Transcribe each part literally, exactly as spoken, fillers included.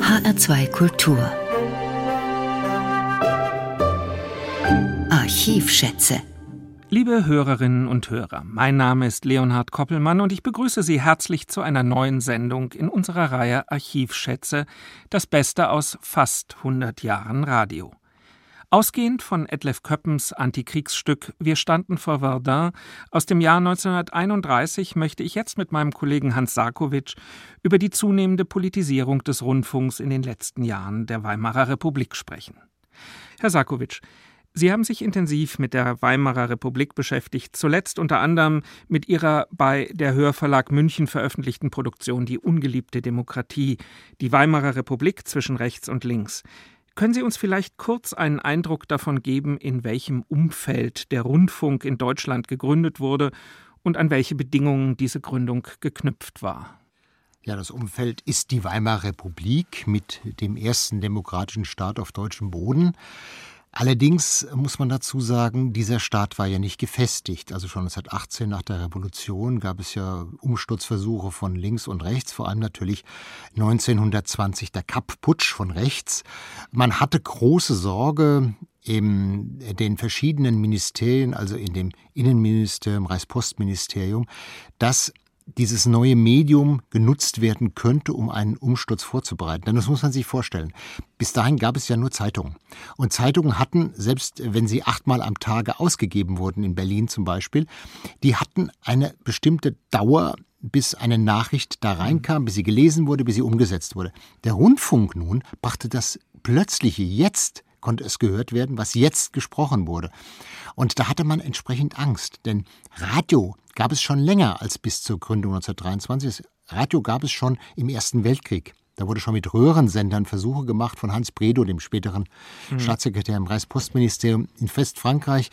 H R zwei Kultur Archivschätze. Liebe Hörerinnen und Hörer, mein Name ist Leonhard Koppelmann und ich begrüße Sie herzlich zu einer neuen Sendung in unserer Reihe Archivschätze, das Beste aus fast hundert Jahren Radio. Ausgehend von Edlef Köppens Antikriegsstück »Wir standen vor Verdun« aus dem Jahr neunzehnhunderteinunddreißig möchte ich jetzt mit meinem Kollegen Hans Sarkowitsch über die zunehmende Politisierung des Rundfunks in den letzten Jahren der Weimarer Republik sprechen. Herr Sarkowitsch, Sie haben sich intensiv mit der Weimarer Republik beschäftigt, zuletzt unter anderem mit Ihrer bei der Hörverlag München veröffentlichten Produktion »Die ungeliebte Demokratie«, die Weimarer Republik zwischen rechts und links. Können Sie uns vielleicht kurz einen Eindruck davon geben, in welchem Umfeld der Rundfunk in Deutschland gegründet wurde und an welche Bedingungen diese Gründung geknüpft war? Ja, das Umfeld ist die Weimarer Republik mit dem ersten demokratischen Staat auf deutschem Boden. Allerdings muss man dazu sagen, dieser Staat war ja nicht gefestigt. Also schon neunzehnhundertachtzehn nach der Revolution gab es ja Umsturzversuche von links und rechts, vor allem natürlich neunzehnhundertzwanzig der Kapp-Putsch von rechts. Man hatte große Sorge in den verschiedenen Ministerien, also in dem Innenministerium, Reichspostministerium, dass dieses neue Medium genutzt werden könnte, um einen Umsturz vorzubereiten. Denn das muss man sich vorstellen. Bis dahin gab es ja nur Zeitungen. Und Zeitungen hatten, selbst wenn sie achtmal am Tage ausgegeben wurden, in Berlin zum Beispiel, die hatten eine bestimmte Dauer, bis eine Nachricht da reinkam, bis sie gelesen wurde, bis sie umgesetzt wurde. Der Rundfunk nun brachte das Plötzliche, jetzt konnte es gehört werden, was jetzt gesprochen wurde. Und da hatte man entsprechend Angst, denn Radio gab es schon länger als bis zur Gründung neunzehnhundertdreiundzwanzig. Radio gab es schon im Ersten Weltkrieg. Da wurde schon mit Röhrensendern Versuche gemacht von Hans Bredow, dem späteren mhm. Staatssekretär im Reichspostministerium in Westfrankreich.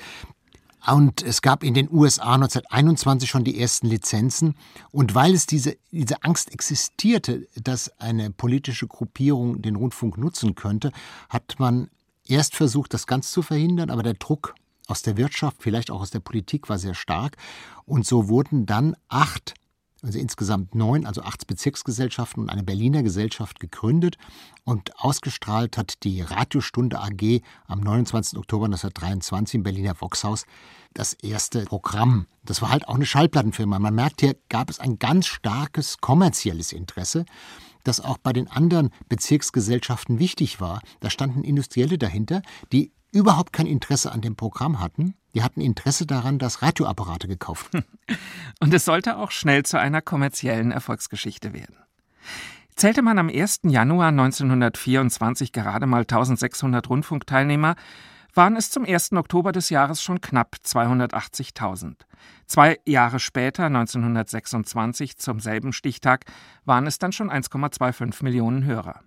Und es gab in den U S A neunzehnhunderteinundzwanzig schon die ersten Lizenzen. Und weil es diese, diese Angst existierte, dass eine politische Gruppierung den Rundfunk nutzen könnte, hat man erst versucht, das ganz zu verhindern, aber der Druck aus der Wirtschaft, vielleicht auch aus der Politik, war sehr stark. Und so wurden dann acht, also insgesamt neun, also acht Bezirksgesellschaften und eine Berliner Gesellschaft gegründet. Und ausgestrahlt hat die Radiostunde A G am neunundzwanzigsten Oktober neunzehnhundertdreiundzwanzig im Berliner Voxhaus das erste Programm. Das war halt auch eine Schallplattenfirma. Man merkt, hier gab es ein ganz starkes kommerzielles Interesse, das auch bei den anderen Bezirksgesellschaften wichtig war. Da standen Industrielle dahinter, die überhaupt kein Interesse an dem Programm hatten. Die hatten Interesse daran, dass Radioapparate gekauft wurden. Und es sollte auch schnell zu einer kommerziellen Erfolgsgeschichte werden. Zählte man am ersten Januar neunzehnhundertvierundzwanzig gerade mal eintausendsechshundert Rundfunkteilnehmer, waren es zum ersten Oktober des Jahres schon knapp zweihundertachtzigtausend. Zwei Jahre später, neunzehnhundertsechsundzwanzig, zum selben Stichtag, waren es dann schon eins Komma fünfundzwanzig Millionen Hörer.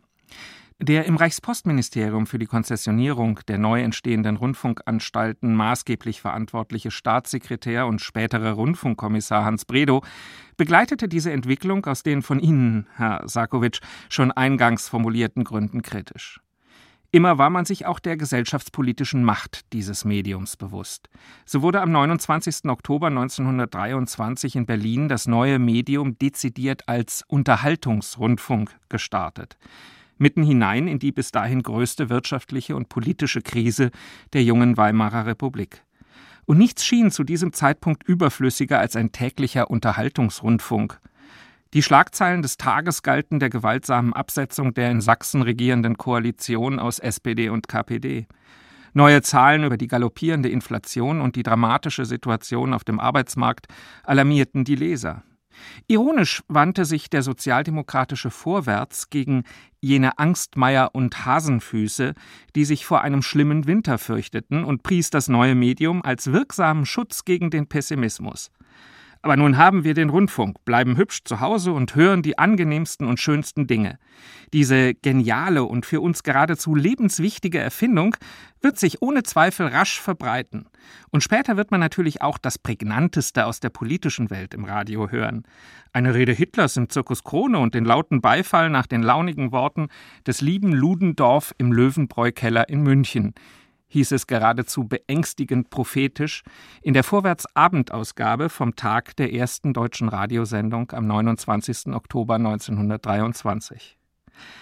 Der im Reichspostministerium für die Konzessionierung der neu entstehenden Rundfunkanstalten maßgeblich verantwortliche Staatssekretär und spätere Rundfunkkommissar Hans Bredow begleitete diese Entwicklung aus den von Ihnen, Herr Sarkowitsch, schon eingangs formulierten Gründen kritisch. Immer war man sich auch der gesellschaftspolitischen Macht dieses Mediums bewusst. So wurde am neunundzwanzigsten Oktober neunzehnhundertdreiundzwanzig in Berlin das neue Medium dezidiert als Unterhaltungsrundfunk gestartet. Mitten hinein in die bis dahin größte wirtschaftliche und politische Krise der jungen Weimarer Republik. Und nichts schien zu diesem Zeitpunkt überflüssiger als ein täglicher Unterhaltungsrundfunk. Die Schlagzeilen des Tages galten der gewaltsamen Absetzung der in Sachsen regierenden Koalition aus S P D und K P D. Neue Zahlen über die galoppierende Inflation und die dramatische Situation auf dem Arbeitsmarkt alarmierten die Leser. Ironisch wandte sich der sozialdemokratische Vorwärts gegen jene Angstmeier und Hasenfüße, die sich vor einem schlimmen Winter fürchteten, und pries das neue Medium als wirksamen Schutz gegen den Pessimismus. Aber nun haben wir den Rundfunk, bleiben hübsch zu Hause und hören die angenehmsten und schönsten Dinge. Diese geniale und für uns geradezu lebenswichtige Erfindung wird sich ohne Zweifel rasch verbreiten. Und später wird man natürlich auch das Prägnanteste aus der politischen Welt im Radio hören. Eine Rede Hitlers im Zirkus Krone und den lauten Beifall nach den launigen Worten des lieben Ludendorff im Löwenbräu-Keller in München, hieß es geradezu beängstigend prophetisch in der Vorwärts-Abendausgabe vom Tag der ersten deutschen Radiosendung am neunundzwanzigsten Oktober neunzehnhundertdreiundzwanzig.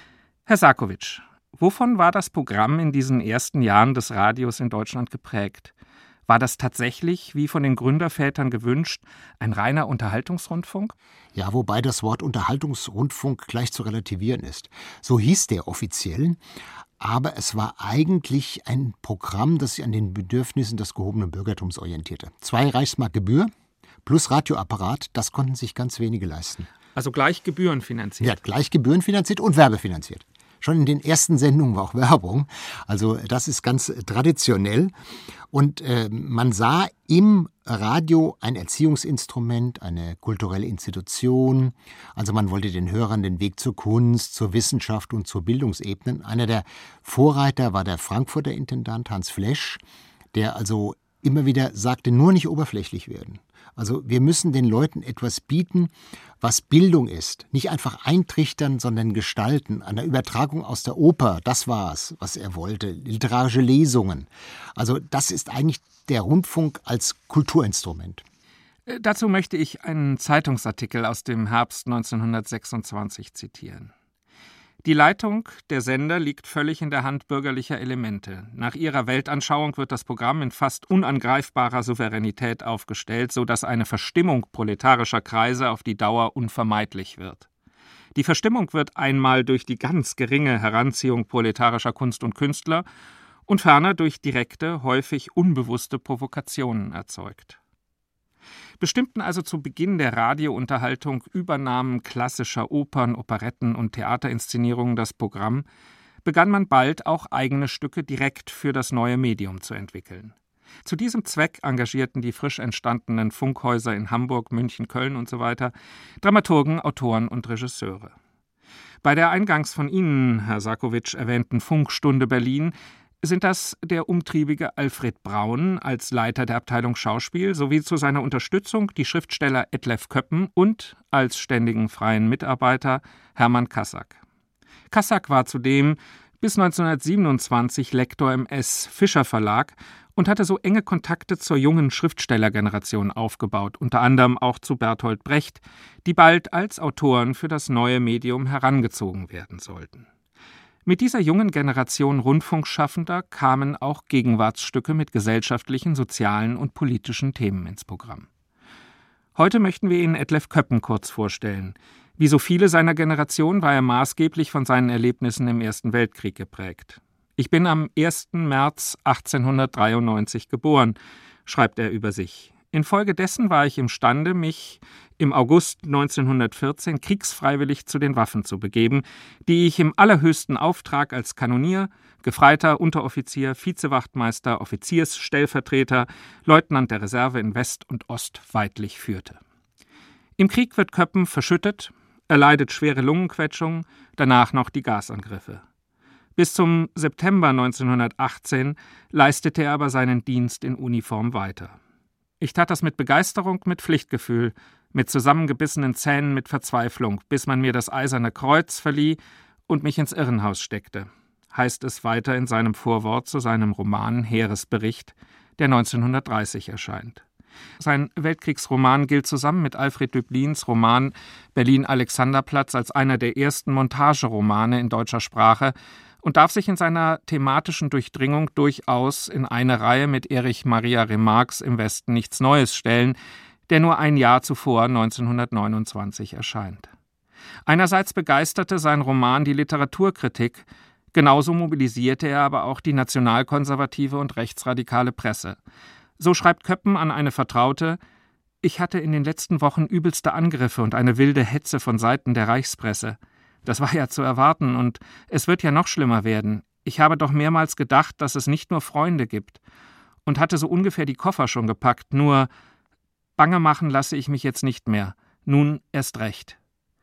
Herr Sarkowitsch, wovon war das Programm in diesen ersten Jahren des Radios in Deutschland geprägt? War das tatsächlich, wie von den Gründervätern gewünscht, ein reiner Unterhaltungsrundfunk? Ja, wobei das Wort Unterhaltungsrundfunk gleich zu relativieren ist. So hieß der offiziell, aber es war eigentlich ein Programm, das sich an den Bedürfnissen des gehobenen Bürgertums orientierte. Zwei Reichsmark Gebühr plus Radioapparat, das konnten sich ganz wenige leisten. Also gleich gebührenfinanziert? Ja, gleich gebührenfinanziert und werbefinanziert. Schon in den ersten Sendungen war auch Werbung. Also das ist ganz traditionell. Und äh, man sah im Radio ein Erziehungsinstrument, eine kulturelle Institution. Also man wollte den Hörern den Weg zur Kunst, zur Wissenschaft und zur Bildungsebene. Einer der Vorreiter war der Frankfurter Intendant Hans Flesch, der also immer wieder sagte, nur nicht oberflächlich werden. Also wir müssen den Leuten etwas bieten, was Bildung ist. Nicht einfach eintrichtern, sondern gestalten. Eine Übertragung aus der Oper, das war es, was er wollte. Literarische Lesungen. Also das ist eigentlich der Rundfunk als Kulturinstrument. Dazu möchte ich einen Zeitungsartikel aus dem Herbst neunzehnhundertsechsundzwanzig zitieren. Die Leitung der Sender liegt völlig in der Hand bürgerlicher Elemente. Nach ihrer Weltanschauung wird das Programm in fast unangreifbarer Souveränität aufgestellt, sodass eine Verstimmung proletarischer Kreise auf die Dauer unvermeidlich wird. Die Verstimmung wird einmal durch die ganz geringe Heranziehung proletarischer Kunst und Künstler und ferner durch direkte, häufig unbewusste Provokationen erzeugt. Bestimmten also zu Beginn der Radiounterhaltung Übernahmen klassischer Opern, Operetten und Theaterinszenierungen das Programm, begann man bald auch eigene Stücke direkt für das neue Medium zu entwickeln. Zu diesem Zweck engagierten die frisch entstandenen Funkhäuser in Hamburg, München, Köln usw. Dramaturgen, Autoren und Regisseure. Bei der eingangs von Ihnen, Herr Sarkowitsch, erwähnten Funkstunde Berlin sind das der umtriebige Alfred Braun als Leiter der Abteilung Schauspiel sowie zu seiner Unterstützung die Schriftsteller Etlef Köppen und als ständigen freien Mitarbeiter Hermann Kassack. Kassack war zudem bis neunzehnhundertsiebenundzwanzig Lektor im S. Fischer Verlag und hatte so enge Kontakte zur jungen Schriftstellergeneration aufgebaut, unter anderem auch zu Bertolt Brecht, die bald als Autoren für das neue Medium herangezogen werden sollten. Mit dieser jungen Generation Rundfunkschaffender kamen auch Gegenwartsstücke mit gesellschaftlichen, sozialen und politischen Themen ins Programm. Heute möchten wir Ihnen Etlef Köppen kurz vorstellen. Wie so viele seiner Generation war er maßgeblich von seinen Erlebnissen im Ersten Weltkrieg geprägt. Ich bin am ersten März achtzehnhundertdreiundneunzig geboren, schreibt er über sich. Infolgedessen war ich imstande, mich im August neunzehnhundertvierzehn kriegsfreiwillig zu den Waffen zu begeben, die ich im allerhöchsten Auftrag als Kanonier, Gefreiter, Unteroffizier, Vizewachtmeister, Offiziersstellvertreter, Leutnant der Reserve in West und Ost weidlich führte. Im Krieg wird Köppen verschüttet, er leidet schwere Lungenquetschungen, danach noch die Gasangriffe. Bis zum September neunzehnhundertachtzehn leistete er aber seinen Dienst in Uniform weiter. Ich tat das mit Begeisterung, mit Pflichtgefühl, mit zusammengebissenen Zähnen, mit Verzweiflung, bis man mir das Eiserne Kreuz verlieh und mich ins Irrenhaus steckte, heißt es weiter in seinem Vorwort zu seinem Roman Heeresbericht, der neunzehnhundertdreißig erscheint. Sein Weltkriegsroman gilt zusammen mit Alfred Döblins Roman Berlin-Alexanderplatz als einer der ersten Montageromane in deutscher Sprache und darf sich in seiner thematischen Durchdringung durchaus in eine Reihe mit Erich Maria Remarques Im Westen nichts Neues stellen, der nur ein Jahr zuvor, neunzehnhundertneunundzwanzig, erscheint. Einerseits begeisterte sein Roman die Literaturkritik, genauso mobilisierte er aber auch die nationalkonservative und rechtsradikale Presse. So schreibt Köppen an eine Vertraute: Ich hatte in den letzten Wochen übelste Angriffe und eine wilde Hetze von Seiten der Reichspresse. Das war ja zu erwarten und es wird ja noch schlimmer werden. Ich habe doch mehrmals gedacht, dass es nicht nur Freunde gibt und hatte so ungefähr die Koffer schon gepackt, nur bange machen lasse ich mich jetzt nicht mehr. Nun erst recht.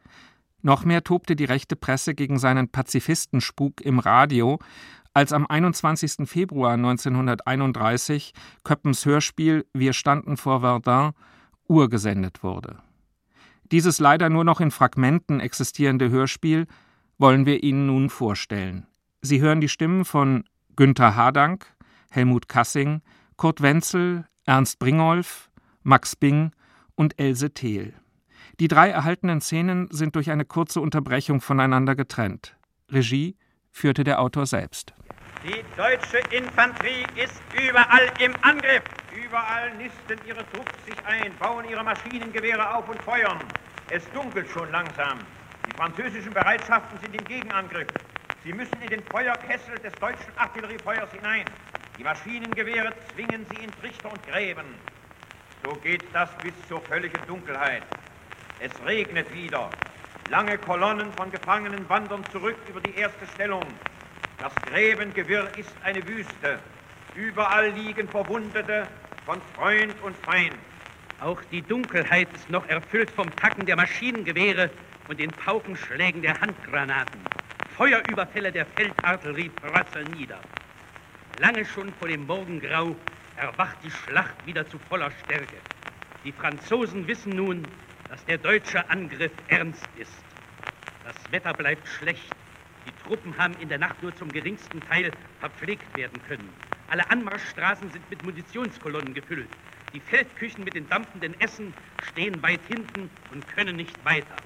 Noch mehr tobte die rechte Presse gegen seinen Pazifistenspuk im Radio, als am einundzwanzigsten Februar neunzehnhunderteinunddreißig Köppens Hörspiel Wir standen vor Verdun urgesendet wurde. Dieses leider nur noch in Fragmenten existierende Hörspiel wollen wir Ihnen nun vorstellen. Sie hören die Stimmen von Günther Hadank, Helmut Kassing, Kurt Wenzel, Ernst Bringolf, Max Bing und Else Thel. Die drei erhaltenen Szenen sind durch eine kurze Unterbrechung voneinander getrennt. Regie führte der Autor selbst. Die deutsche Infanterie ist überall im Angriff. Überall nisten ihre Trupps sich ein, bauen ihre Maschinengewehre auf und feuern. Es dunkelt schon langsam. Die französischen Bereitschaften sind im Gegenangriff. Sie müssen in den Feuerkessel des deutschen Artilleriefeuers hinein. Die Maschinengewehre zwingen sie in Trichter und Gräben. So geht das bis zur völligen Dunkelheit. Es regnet wieder. Lange Kolonnen von Gefangenen wandern zurück über die erste Stellung. Das Gräbengewirr ist eine Wüste. Überall liegen Verwundete von Freund und Feind. Auch die Dunkelheit ist noch erfüllt vom Tacken der Maschinengewehre und den Paukenschlägen der Handgranaten. Feuerüberfälle der Feldartillerie prasseln nieder. Lange schon vor dem Morgengrau erwacht die Schlacht wieder zu voller Stärke. Die Franzosen wissen nun, dass der deutsche Angriff ernst ist. Das Wetter bleibt schlecht. Die Truppen haben in der Nacht nur zum geringsten Teil verpflegt werden können. Alle Anmarschstraßen sind mit Munitionskolonnen gefüllt. Die Feldküchen mit den dampfenden Essen stehen weit hinten und können nicht weiter.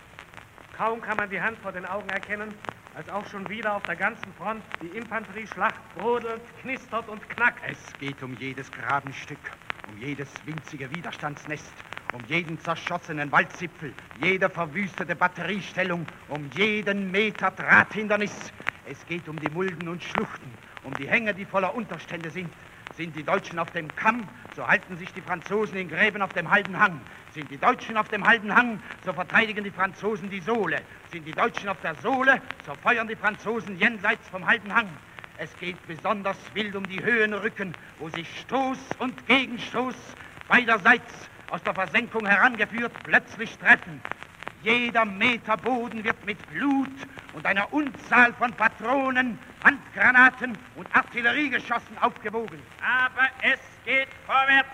Kaum kann man die Hand vor den Augen erkennen, als auch schon wieder auf der ganzen Front die Infanterieschlacht brodelt, knistert und knackt. Es geht um jedes Grabenstück, um jedes winzige Widerstandsnest, um jeden zerschossenen Waldzipfel, jede verwüstete Batteriestellung, um jeden Meter Drahthindernis. Es geht um die Mulden und Schluchten, um die Hänge, die voller Unterstände sind. Sind die Deutschen auf dem Kamm, so halten sich die Franzosen in Gräben auf dem halben Hang. Sind die Deutschen auf dem halben Hang, so verteidigen die Franzosen die Sohle. Sind die Deutschen auf der Sohle, so feuern die Franzosen jenseits vom halben Hang. Es geht besonders wild um die Höhenrücken, wo sich Stoß und Gegenstoß beiderseits aus der Versenkung herangeführt plötzlich treffen. Jeder Meter Boden wird mit Blut und einer Unzahl von Patronen, Handgranaten und Artilleriegeschossen aufgewogen. Aber es geht vorwärts.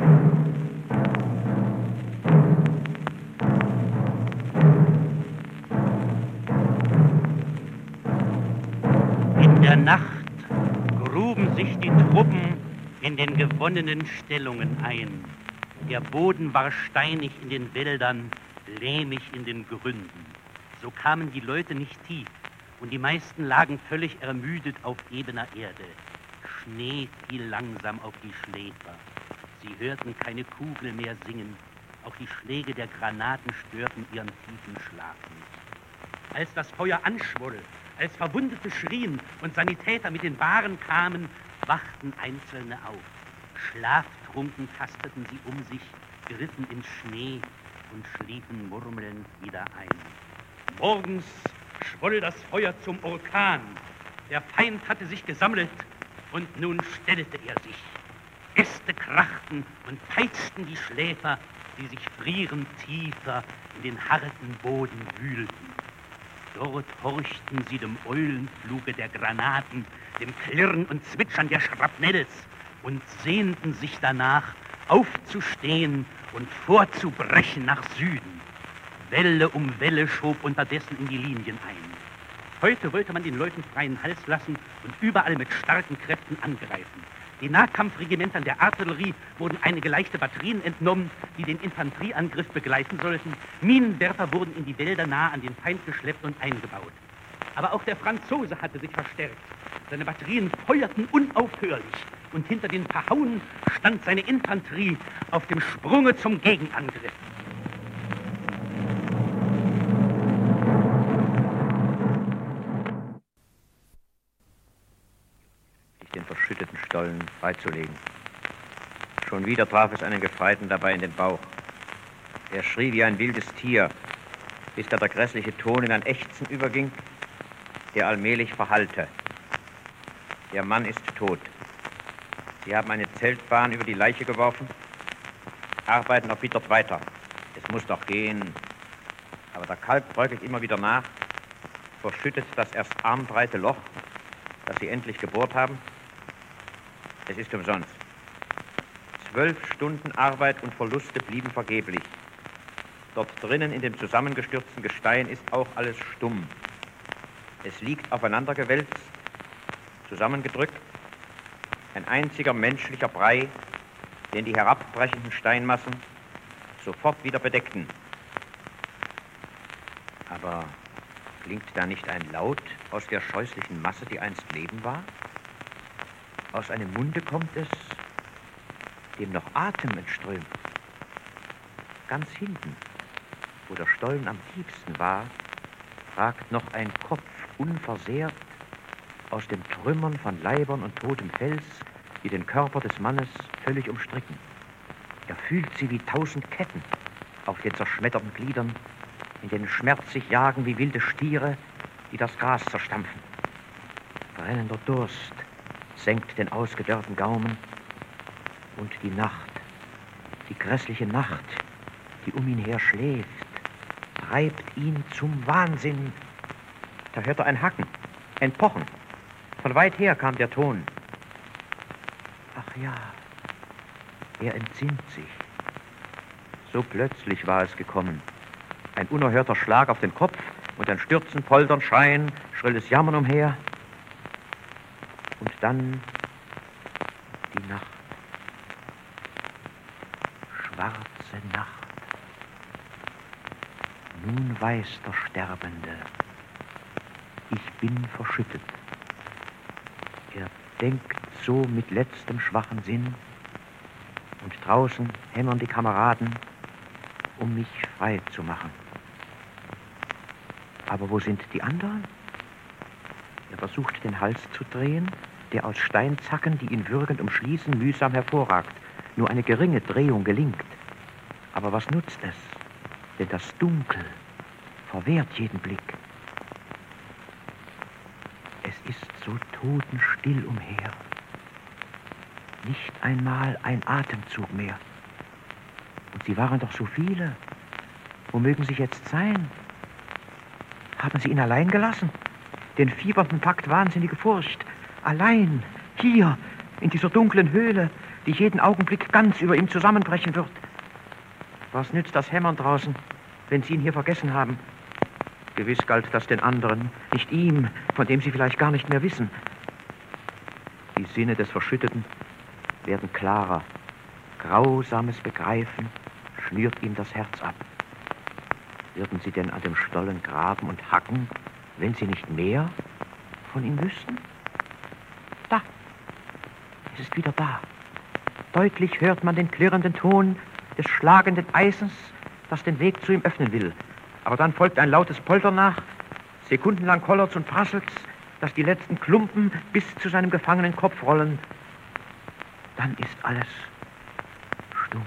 In der Nacht gruben sich die Truppen in den gewonnenen Stellungen ein. Der Boden war steinig in den Wäldern, lehmig in den Gründen. So kamen die Leute nicht tief und die meisten lagen völlig ermüdet auf ebener Erde. Schnee fiel langsam auf die Schläfer. Sie hörten keine Kugel mehr singen. Auch die Schläge der Granaten störten ihren tiefen Schlaf nicht. Als das Feuer anschwoll, als Verwundete schrien und Sanitäter mit den Bahren kamen, wachten Einzelne auf. Schlaftrunken tasteten sie um sich, griffen in Schnee und schliefen murmelnd wieder ein. Morgens schwoll das Feuer zum Orkan. Der Feind hatte sich gesammelt und nun stellte er sich. Äste krachten und peitschten die Schläfer, die sich frierend tiefer in den harten Boden wühlten. Dort horchten sie dem Eulenfluge der Granaten, dem Klirren und Zwitschern der Schrapnells und sehnten sich danach, aufzustehen und vorzubrechen nach Süden. Welle um Welle schob unterdessen in die Linien ein. Heute wollte man den Leuten freien Hals lassen und überall mit starken Kräften angreifen. Den Nahkampfregimentern der Artillerie wurden einige leichte Batterien entnommen, die den Infanterieangriff begleiten sollten. Minenwerfer wurden in die Wälder nah an den Feind geschleppt und eingebaut. Aber auch der Franzose hatte sich verstärkt. Seine Batterien feuerten unaufhörlich und hinter den Pahauen stand seine Infanterie auf dem Sprunge zum Gegenangriff. Den verschütteten Stollen freizulegen. Schon wieder traf es einen Gefreiten dabei in den Bauch. Er schrie wie ein wildes Tier, bis da der grässliche Ton in ein Ächzen überging, der allmählich verhallte. Der Mann ist tot. Sie haben eine Zeltbahn über die Leiche geworfen, arbeiten erbittert weiter. Es muss doch gehen. Aber der Kalk bröckelt immer wieder nach, verschüttet das erst armbreite Loch, das sie endlich gebohrt haben. Es ist umsonst. Zwölf Stunden Arbeit und Verluste blieben vergeblich. Dort drinnen in dem zusammengestürzten Gestein ist auch alles stumm. Es liegt aufeinandergewälzt, zusammengedrückt, ein einziger menschlicher Brei, den die herabbrechenden Steinmassen sofort wieder bedeckten. Aber Klingt da nicht ein Laut aus der scheußlichen Masse, die einst Leben war? Aus einem Munde kommt es, dem noch Atem entströmt. Ganz hinten, wo der Stollen am tiefsten war, ragt noch ein Kopf unversehrt aus den Trümmern von Leibern und totem Fels, die den Körper des Mannes völlig umstricken. Er fühlt sie wie tausend Ketten auf den zerschmetterten Gliedern, in denen Schmerz sich jagen wie wilde Stiere, die das Gras zerstampfen. Brennender Durst senkt den ausgedörrten Gaumen und die Nacht, die grässliche Nacht, die um ihn her schläft, treibt ihn zum Wahnsinn. Da hört er ein Hacken, ein Pochen. Von weit her kam der Ton. Ach ja, er entsinnt sich. So plötzlich war es gekommen. Ein unerhörter Schlag auf den Kopf und ein Stürzen, Poltern, Schreien, schrilles Jammern umher. Und dann die Nacht. Schwarze Nacht. Nun weiß der Sterbende, ich bin verschüttet. Er denkt so mit letztem schwachen Sinn, und draußen hämmern die Kameraden, um mich frei zu machen. Aber wo sind die anderen? Er versucht, den Hals zu drehen, der aus Steinzacken, die ihn würgend umschließen, mühsam hervorragt. Nur eine geringe Drehung gelingt. Aber was nutzt es? Denn das Dunkel verwehrt jeden Blick. Es ist so totenstill umher. Nicht einmal ein Atemzug mehr. Und sie waren doch so viele. Wo mögen sie jetzt sein? Haben sie ihn allein gelassen? Den Fiebernden packt wahnsinnige Furcht. Allein, hier, in dieser dunklen Höhle, die jeden Augenblick ganz über ihm zusammenbrechen wird. Was nützt das Hämmern draußen, wenn sie ihn hier vergessen haben? Gewiss galt das den anderen, nicht ihm, von dem sie vielleicht gar nicht mehr wissen. Die Sinne des Verschütteten werden klarer. Grausames Begreifen schnürt ihm das Herz ab. Würden sie denn an dem Stollen graben und hacken, wenn sie nicht mehr von ihm wüssten? Da, es ist wieder da. Deutlich hört man den klirrenden Ton des schlagenden Eisens, das den Weg zu ihm öffnen will. Aber dann folgt ein lautes Poltern nach, sekundenlang kollert's und prasselt's, dass die letzten Klumpen bis zu seinem gefangenen Kopf rollen. Dann ist alles stumm.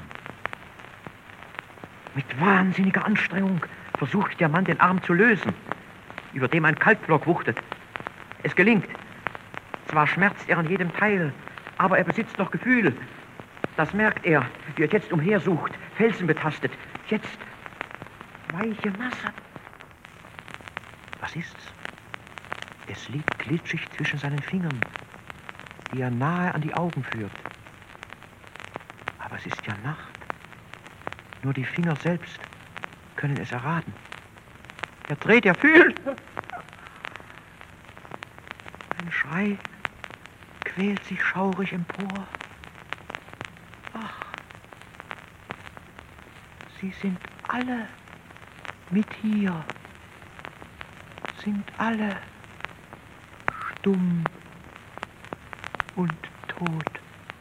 Mit wahnsinniger Anstrengung versucht der Mann, den Arm zu lösen, über dem ein Kalkblock wuchtet. Es gelingt. Zwar schmerzt er an jedem Teil, aber er besitzt noch Gefühl. Das merkt er, wie er jetzt umhersucht, Felsen betastet. Jetzt weiche Masse. Was ist's? Es liegt glitschig zwischen seinen Fingern, die er nahe an die Augen führt. Aber es ist ja Nacht. Nur die Finger selbst können es erraten. Er dreht, er fühlt. Ein Schrei quält sich schaurig empor. Ach, sie sind alle mit hier, sind alle stumm und tot.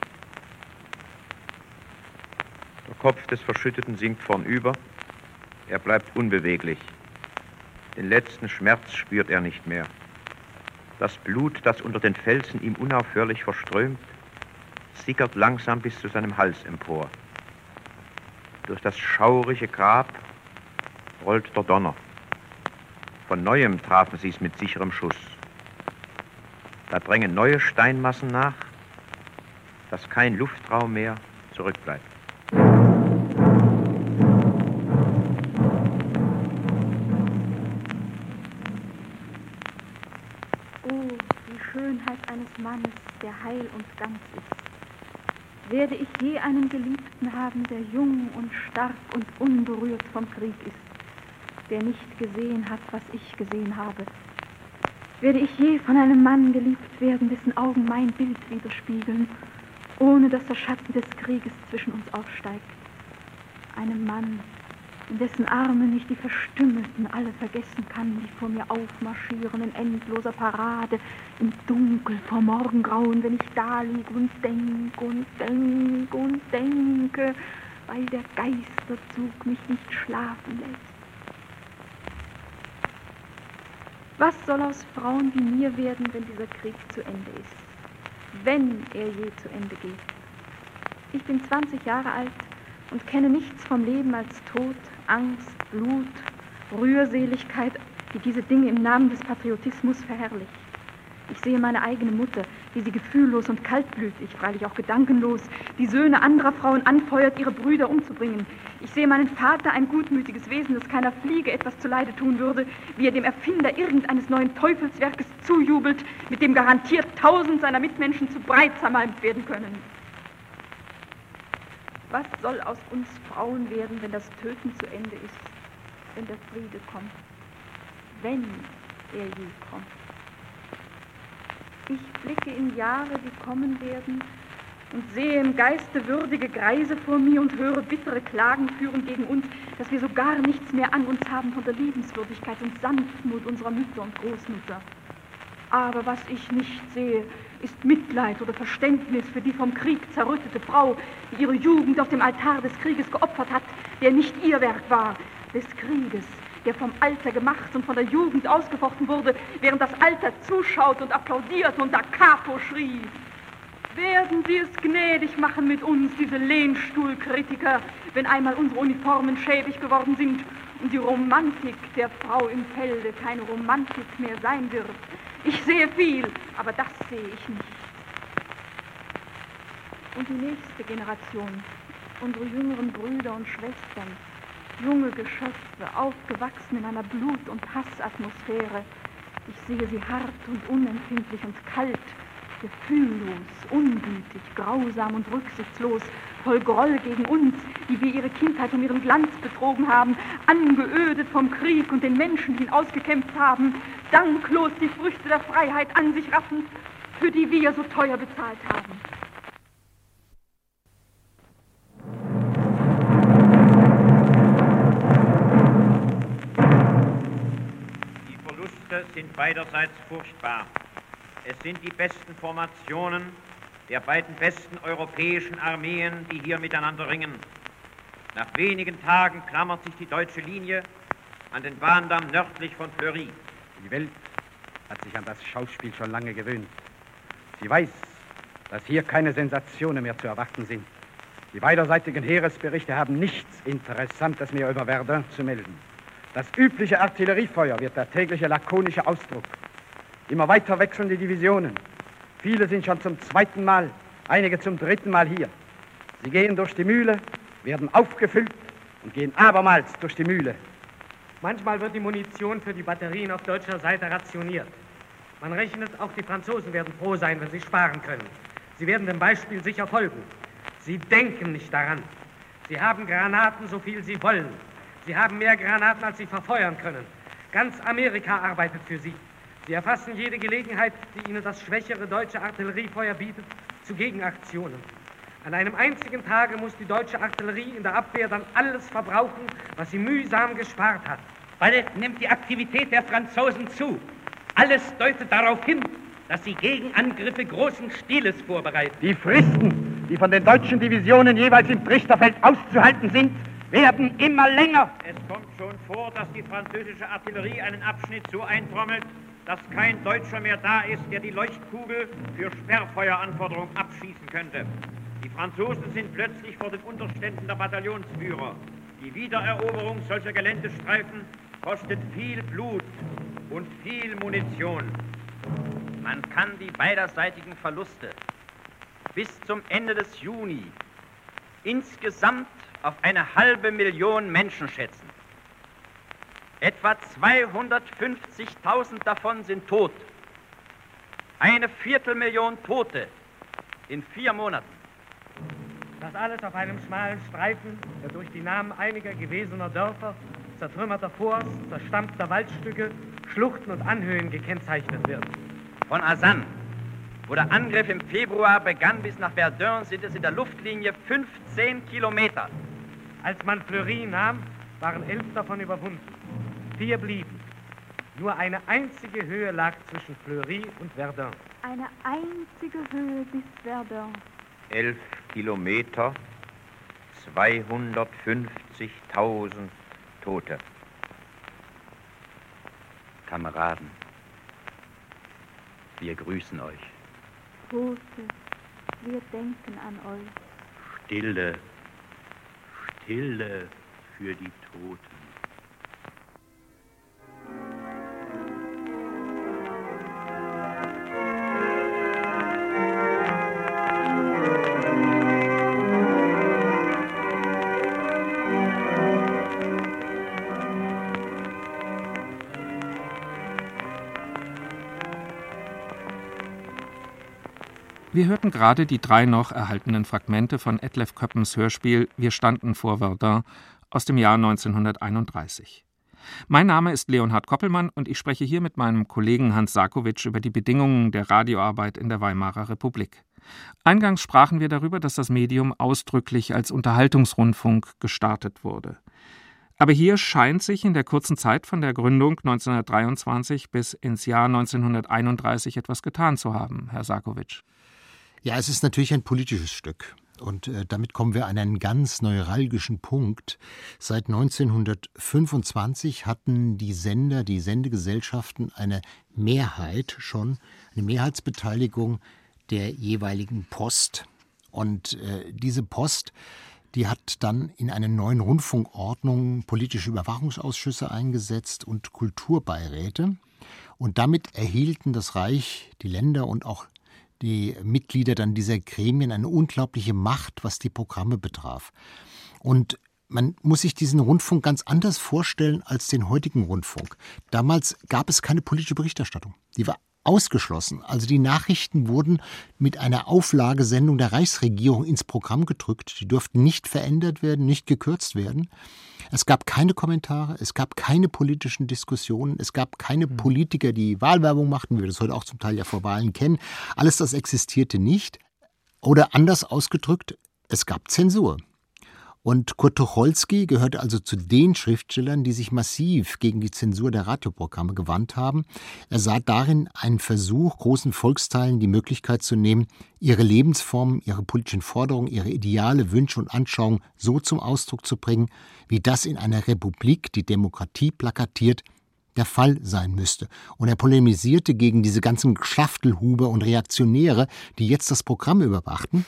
Der Kopf des Verschütteten sinkt vornüber. Er bleibt unbeweglich. Den letzten Schmerz spürt er nicht mehr. Das Blut, das unter den Felsen ihm unaufhörlich verströmt, sickert langsam bis zu seinem Hals empor. Durch das schaurige Grab rollt der Donner. Von neuem trafen sie es mit sicherem Schuss. Da drängen neue Steinmassen nach, dass kein Luftraum mehr zurückbleibt. Mannes, der heil und ganz ist. Werde ich je einen Geliebten haben, der jung und stark und unberührt vom Krieg ist, der nicht gesehen hat, was ich gesehen habe? Werde ich je von einem Mann geliebt werden, dessen Augen mein Bild widerspiegeln, ohne dass der Schatten des Krieges zwischen uns aufsteigt? Einem Mann, in dessen Armen ich die Verstümmelten alle vergessen kann, die vor mir aufmarschieren in endloser Parade, im Dunkel vor Morgengrauen, wenn ich da liege und denk und denk und denke, weil der Geisterzug mich nicht schlafen lässt. Was soll aus Frauen wie mir werden, wenn dieser Krieg zu Ende ist? Wenn er je zu Ende geht. Ich bin zwanzig Jahre alt und kenne nichts vom Leben als Tod, Angst, Blut, Rührseligkeit, die diese Dinge im Namen des Patriotismus verherrlicht. Ich sehe meine eigene Mutter, wie sie gefühllos und kaltblütig, freilich auch gedankenlos, die Söhne anderer Frauen anfeuert, ihre Brüder umzubringen. Ich sehe meinen Vater, ein gutmütiges Wesen, das keiner Fliege etwas zuleide tun würde, wie er dem Erfinder irgendeines neuen Teufelswerkes zujubelt, mit dem garantiert tausend seiner Mitmenschen zu Brei zermalmt werden können. Was soll aus uns Frauen werden, wenn das Töten zu Ende ist, wenn der Friede kommt, wenn er je kommt? Ich blicke in Jahre, die kommen werden, und sehe im Geiste würdige Greise vor mir und höre bittere Klagen führen gegen uns, dass wir so gar nichts mehr an uns haben von der Liebenswürdigkeit und Sanftmut unserer Mütter und Großmütter. Aber was ich nicht sehe, ist Mitleid oder Verständnis für die vom Krieg zerrüttete Frau, die ihre Jugend auf dem Altar des Krieges geopfert hat, der nicht ihr Werk war, des Krieges, der vom Alter gemacht und von der Jugend ausgefochten wurde, während das Alter zuschaut und applaudiert und da Capo schrie. Werden Sie es gnädig machen mit uns, diese Lehnstuhlkritiker, wenn einmal unsere Uniformen schäbig geworden sind und die Romantik der Frau im Felde keine Romantik mehr sein wird. Ich sehe viel, aber das sehe ich nicht. Und die nächste Generation, unsere jüngeren Brüder und Schwestern, junge Geschöpfe, aufgewachsen in einer Blut- und Hassatmosphäre. Ich sehe sie hart und unempfindlich und kalt, gefühllos, ungütig, grausam und rücksichtslos, voll Groll gegen uns, die wir ihre Kindheit um ihren Glanz betrogen haben, angeödet vom Krieg und den Menschen, die ihn ausgekämpft haben, danklos die Früchte der Freiheit an sich raffend, für die wir so teuer bezahlt haben. Sind beiderseits furchtbar. Es sind die besten Formationen der beiden besten europäischen Armeen, die hier miteinander ringen. Nach wenigen Tagen klammert sich die deutsche Linie an den Bahndamm nördlich von Fleury. Die Welt hat sich an das Schauspiel schon lange gewöhnt. Sie weiß, dass hier keine Sensationen mehr zu erwarten sind. Die beiderseitigen Heeresberichte haben nichts Interessantes mehr über Verdun zu melden. Das übliche Artilleriefeuer wird der tägliche lakonische Ausdruck. Immer weiter wechseln die Divisionen. Viele sind schon zum zweiten Mal, einige zum dritten Mal hier. Sie gehen durch die Mühle, werden aufgefüllt und gehen abermals durch die Mühle. Manchmal wird die Munition für die Batterien auf deutscher Seite rationiert. Man rechnet, auch die Franzosen werden froh sein, wenn sie sparen können. Sie werden dem Beispiel sicher folgen. Sie denken nicht daran. Sie haben Granaten, so viel sie wollen. Sie haben mehr Granaten, als sie verfeuern können. Ganz Amerika arbeitet für sie. Sie erfassen jede Gelegenheit, die ihnen das schwächere deutsche Artilleriefeuer bietet, zu Gegenaktionen. An einem einzigen Tage muss die deutsche Artillerie in der Abwehr dann alles verbrauchen, was sie mühsam gespart hat. Bald nimmt die Aktivität der Franzosen zu. Alles deutet darauf hin, dass sie Gegenangriffe großen Stiles vorbereiten. Die Fristen, die von den deutschen Divisionen jeweils im Trichterfeld auszuhalten sind, werden immer länger. Es kommt schon vor, dass die französische Artillerie einen Abschnitt so eintrommelt, dass kein Deutscher mehr da ist, der die Leuchtkugel für Sperrfeueranforderung abschießen könnte. Die Franzosen sind plötzlich vor den Unterständen der Bataillonsführer. Die Wiedereroberung solcher Geländestreifen kostet viel Blut und viel Munition. Man kann die beiderseitigen Verluste bis zum Ende des Juni insgesamt auf eine halbe Million Menschen schätzen. Etwa zweihundertfünfzigtausend davon sind tot. Eine Viertelmillion Tote in vier Monaten. Das alles auf einem schmalen Streifen, der durch die Namen einiger gewesener Dörfer, zertrümmerter Forts, zerstampfter Waldstücke, Schluchten und Anhöhen gekennzeichnet wird. Von Asan, wo der Angriff im Februar begann, bis nach Verdun sind es in der Luftlinie fünfzehn Kilometer. Als man Fleury nahm, waren elf davon überwunden. Vier blieben. Nur eine einzige Höhe lag zwischen Fleury und Verdun. Eine einzige Höhe bis Verdun. Elf Kilometer, zweihundertfünfzigtausend Tote. Kameraden, wir grüßen euch. Tote, wir denken an euch. Stille, Stille für die Toten. Wir hörten gerade die drei noch erhaltenen Fragmente von Etlef Köppens Hörspiel »Wir standen vor Verdun« aus dem Jahr neunzehnhunderteinunddreißig. Mein Name ist Leonhard Koppelmann und ich spreche hier mit meinem Kollegen Hans Sarkowitsch über die Bedingungen der Radioarbeit in der Weimarer Republik. Eingangs sprachen wir darüber, dass das Medium ausdrücklich als Unterhaltungsrundfunk gestartet wurde. Aber hier scheint sich in der kurzen Zeit von der Gründung neunzehnhundertdreiundzwanzig bis ins Jahr neunzehnhunderteinunddreißig etwas getan zu haben, Herr Sarkowitsch. Ja, es ist natürlich ein politisches Stück. Und äh, damit kommen wir an einen ganz neuralgischen Punkt. Seit neunzehnhundertfünfundzwanzig hatten die Sender, die Sendegesellschaften eine Mehrheit schon, eine Mehrheitsbeteiligung der jeweiligen Post. Und äh, diese Post, die hat dann in einer neuen Rundfunkordnung politische Überwachungsausschüsse eingesetzt und Kulturbeiräte. Und damit erhielten das Reich, die Länder und auch die Mitglieder dann dieser Gremien eine unglaubliche Macht, was die Programme betraf. Und man muss sich diesen Rundfunk ganz anders vorstellen als den heutigen Rundfunk. Damals gab es keine politische Berichterstattung. Die war ausgeschlossen. Also die Nachrichten wurden mit einer Auflagesendung der Reichsregierung ins Programm gedrückt. Die durften nicht verändert werden, nicht gekürzt werden. Es gab keine Kommentare, es gab keine politischen Diskussionen, es gab keine Politiker, die Wahlwerbung machten, wie wir das heute auch zum Teil ja vor Wahlen kennen. Alles das existierte nicht. Oder anders ausgedrückt, es gab Zensur. Und Kurt Tucholsky gehörte also zu den Schriftstellern, die sich massiv gegen die Zensur der Radioprogramme gewandt haben. Er sah darin einen Versuch, großen Volksteilen die Möglichkeit zu nehmen, ihre Lebensformen, ihre politischen Forderungen, ihre Ideale, Wünsche und Anschauungen so zum Ausdruck zu bringen, wie das in einer Republik, die Demokratie plakatiert, der Fall sein müsste. Und er polemisierte gegen diese ganzen Schaftelhuber und Reaktionäre, die jetzt das Programm überwachten.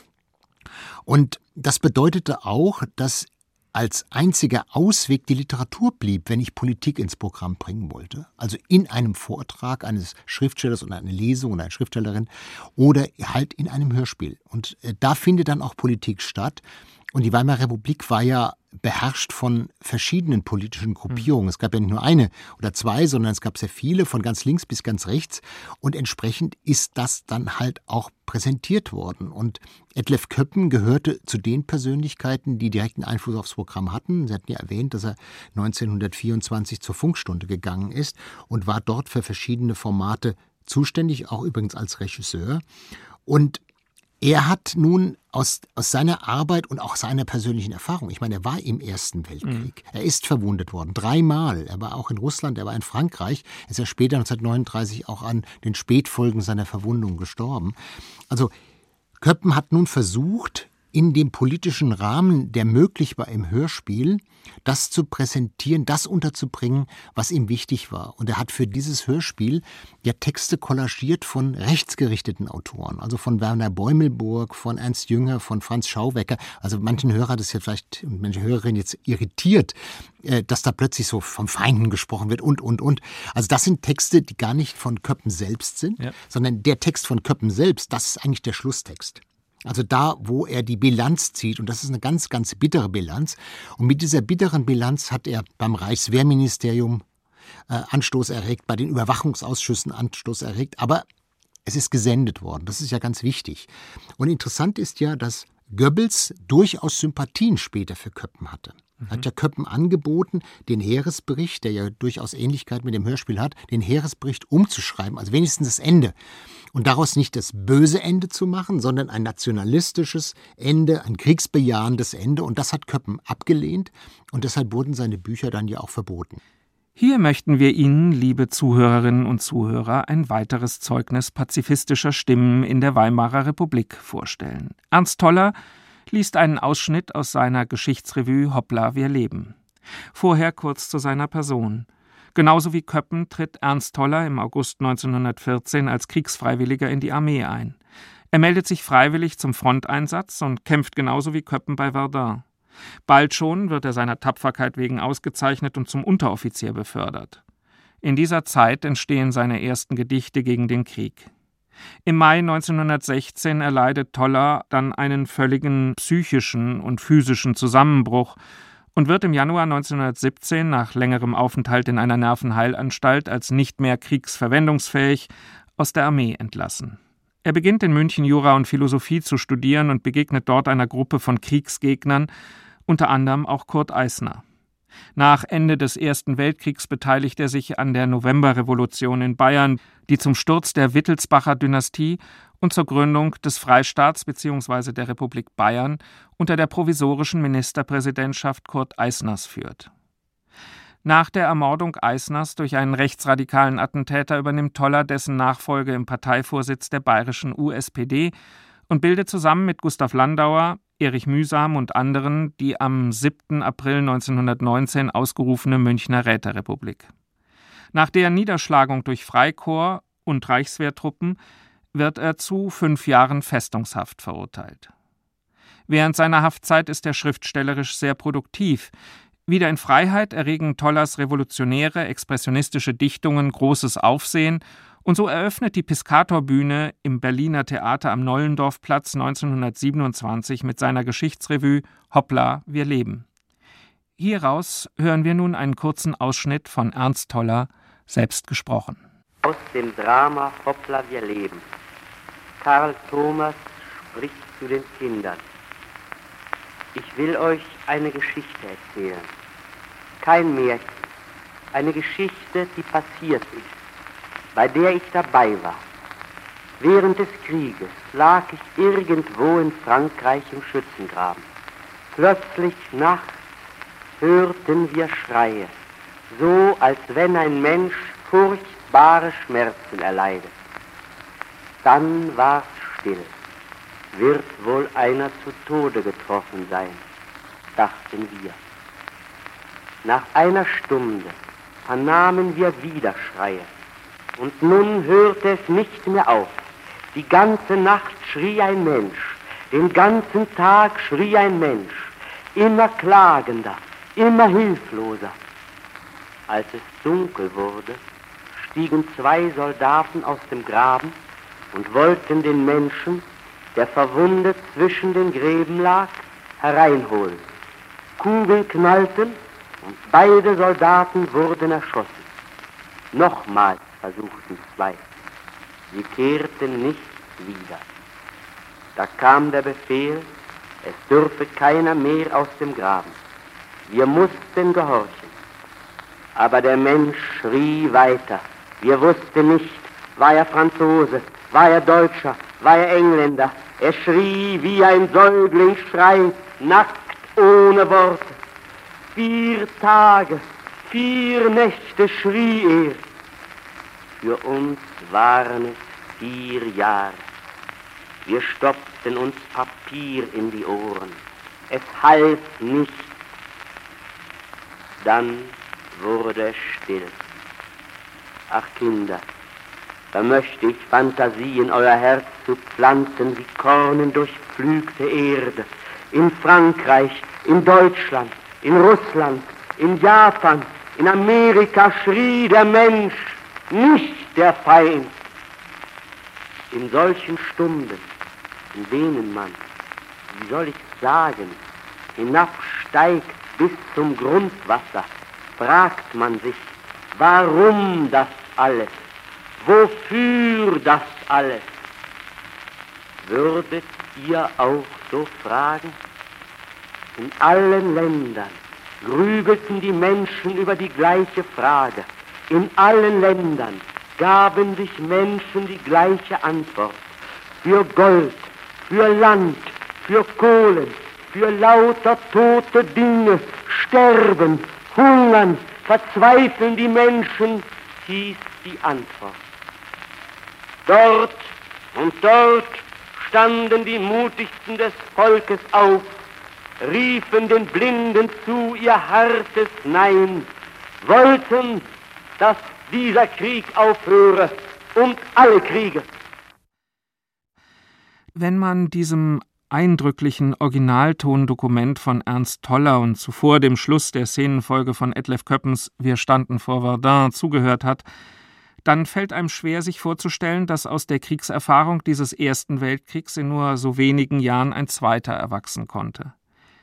Und das bedeutete auch, dass als einziger Ausweg die Literatur blieb, wenn ich Politik ins Programm bringen wollte. Also in einem Vortrag eines Schriftstellers oder einer Lesung oder einer Schriftstellerin oder halt in einem Hörspiel. Und da findet dann auch Politik statt. Und die Weimarer Republik war ja beherrscht von verschiedenen politischen Gruppierungen. Es gab ja nicht nur eine oder zwei, sondern es gab sehr viele, von ganz links bis ganz rechts. Und entsprechend ist das dann halt auch präsentiert worden. Und Etlef Köppen gehörte zu den Persönlichkeiten, die direkten Einfluss aufs Programm hatten. Sie hatten ja erwähnt, dass er neunzehnhundertvierundzwanzig zur Funkstunde gegangen ist und war dort für verschiedene Formate zuständig, auch übrigens als Regisseur. Und er hat nun aus, aus seiner Arbeit und auch seiner persönlichen Erfahrung, ich meine, er war im Ersten Weltkrieg, mhm. er ist verwundet worden, dreimal, er war auch in Russland, er war in Frankreich, er ist ja später neunzehnhundertneununddreißig auch an den Spätfolgen seiner Verwundung gestorben. Also Köppen hat nun versucht, in dem politischen Rahmen, der möglich war im Hörspiel, das zu präsentieren, das unterzubringen, was ihm wichtig war. Und er hat für dieses Hörspiel ja Texte kollagiert von rechtsgerichteten Autoren, also von Werner Beumelburg, von Ernst Jünger, von Franz Schauwecker. Also manchen Hörer hat es ja vielleicht, manche Hörerinnen jetzt irritiert, dass da plötzlich so vom Feinden gesprochen wird und, und, und. Also das sind Texte, die gar nicht von Köppen selbst sind, ja. sondern der Text von Köppen selbst, das ist eigentlich der Schlusstext. Also da, wo er die Bilanz zieht, und das ist eine ganz, ganz bittere Bilanz. Und mit dieser bitteren Bilanz hat er beim Reichswehrministerium äh, Anstoß erregt, bei den Überwachungsausschüssen Anstoß erregt. Aber es ist gesendet worden, das ist ja ganz wichtig. Und interessant ist ja, dass Goebbels durchaus Sympathien später für Köppen hatte. Mhm. Hat ja Köppen angeboten, den Heeresbericht, der ja durchaus Ähnlichkeit mit dem Hörspiel hat, den Heeresbericht umzuschreiben, also wenigstens das Ende. und daraus nicht das böse Ende zu machen, sondern ein nationalistisches Ende, ein kriegsbejahendes Ende. Und das hat Köppen abgelehnt und deshalb wurden seine Bücher dann ja auch verboten. Hier möchten wir Ihnen, liebe Zuhörerinnen und Zuhörer, ein weiteres Zeugnis pazifistischer Stimmen in der Weimarer Republik vorstellen. Ernst Toller liest einen Ausschnitt aus seiner Geschichtsrevue Hoppla, wir leben. Vorher kurz zu seiner Person. Genauso wie Köppen tritt Ernst Toller im August neunzehnhundertvierzehn als Kriegsfreiwilliger in die Armee ein. Er meldet sich freiwillig zum Fronteinsatz und kämpft genauso wie Köppen bei Verdun. Bald schon wird er seiner Tapferkeit wegen ausgezeichnet und zum Unteroffizier befördert. In dieser Zeit entstehen seine ersten Gedichte gegen den Krieg. Im Mai neunzehnhundertsechzehn erleidet Toller dann einen völligen psychischen und physischen Zusammenbruch und wird im Januar neunzehnhundertsiebzehn nach längerem Aufenthalt in einer Nervenheilanstalt als nicht mehr kriegsverwendungsfähig aus der Armee entlassen. Er beginnt in München Jura und Philosophie zu studieren und begegnet dort einer Gruppe von Kriegsgegnern, unter anderem auch Kurt Eisner. Nach Ende des Ersten Weltkriegs beteiligt er sich an der Novemberrevolution in Bayern, die zum Sturz der Wittelsbacher Dynastie und zur Gründung des Freistaats bzw. der Republik Bayern unter der provisorischen Ministerpräsidentschaft Kurt Eisners führt. Nach der Ermordung Eisners durch einen rechtsradikalen Attentäter übernimmt Toller dessen Nachfolge im Parteivorsitz der bayerischen U S P D und bildet zusammen mit Gustav Landauer, Erich Mühsam und anderen die am siebten April neunzehnhundertneunzehn ausgerufene Münchner Räterepublik. Nach der Niederschlagung durch Freikorps und Reichswehrtruppen wird er zu fünf Jahren Festungshaft verurteilt. Während seiner Haftzeit ist er schriftstellerisch sehr produktiv. Wieder in Freiheit erregen Tollers revolutionäre, expressionistische Dichtungen großes Aufsehen und so eröffnet die Piscatorbühne im Berliner Theater am Nollendorfplatz neunzehnhundertsiebenundzwanzig mit seiner Geschichtsrevue Hoppla, wir leben. Hieraus hören wir nun einen kurzen Ausschnitt von Ernst Toller, selbst gesprochen. Aus dem Drama Hoppla, wir leben. Karl Thomas spricht zu den Kindern. Ich will euch eine Geschichte erzählen. Kein Märchen. Eine Geschichte, die passiert ist, bei der ich dabei war. Während des Krieges lag ich irgendwo in Frankreich im Schützengraben. Plötzlich nachts hörten wir Schreie, so als wenn ein Mensch furchtbare Schmerzen erleidet. Dann war's still. Wird wohl einer zu Tode getroffen sein, dachten wir. Nach einer Stunde vernahmen wir wieder Schreie. Und nun hörte es nicht mehr auf. Die ganze Nacht schrie ein Mensch, den ganzen Tag schrie ein Mensch, immer klagender, immer hilfloser. Als es dunkel wurde, stiegen zwei Soldaten aus dem Graben und wollten den Menschen, der verwundet zwischen den Gräben lag, hereinholen. Kugeln knallten und beide Soldaten wurden erschossen. Nochmals versuchten zwei. Sie kehrten nicht wieder. Da kam der Befehl, es dürfe keiner mehr aus dem Graben. Wir mussten gehorchen. Aber der Mensch schrie weiter. Wir wussten nicht, war er Franzose, war er Deutscher, war er Engländer. Er schrie wie ein Säugling schreit, nackt ohne Worte. Vier Tage, vier Nächte schrie er. Für uns waren es vier Jahre. Wir stopften uns Papier in die Ohren. Es half nichts. Dann wurde es still. Ach Kinder, da möchte ich Fantasie in euer Herz zu pflanzen wie Kornen durchpflügte Erde. In Frankreich, in Deutschland, in Russland, in Japan, in Amerika schrie der Mensch, nicht der Feind. In solchen Stunden, in denen man, wie soll ich sagen, hinabsteigt bis zum Grundwasser, fragt man sich, warum das alles? Wofür das alles? Würdet ihr auch so fragen? In allen Ländern grübelten die Menschen über die gleiche Frage. In allen Ländern gaben sich Menschen die gleiche Antwort. Für Gold, für Land, für Kohlen, für lauter tote Dinge, sterben, hungern, verzweifeln die Menschen, hieß die Antwort. Dort und dort standen die mutigsten des Volkes auf, riefen den Blinden zu ihr hartes Nein, wollten, dass dieser Krieg aufhöre und alle Kriege. Wenn man diesem eindrücklichen Originaltondokument von Ernst Toller und zuvor dem Schluss der Szenenfolge von Etlef Köppens Wir standen vor Verdun zugehört hat, dann fällt einem schwer, sich vorzustellen, dass aus der Kriegserfahrung dieses Ersten Weltkriegs in nur so wenigen Jahren ein zweiter erwachsen konnte.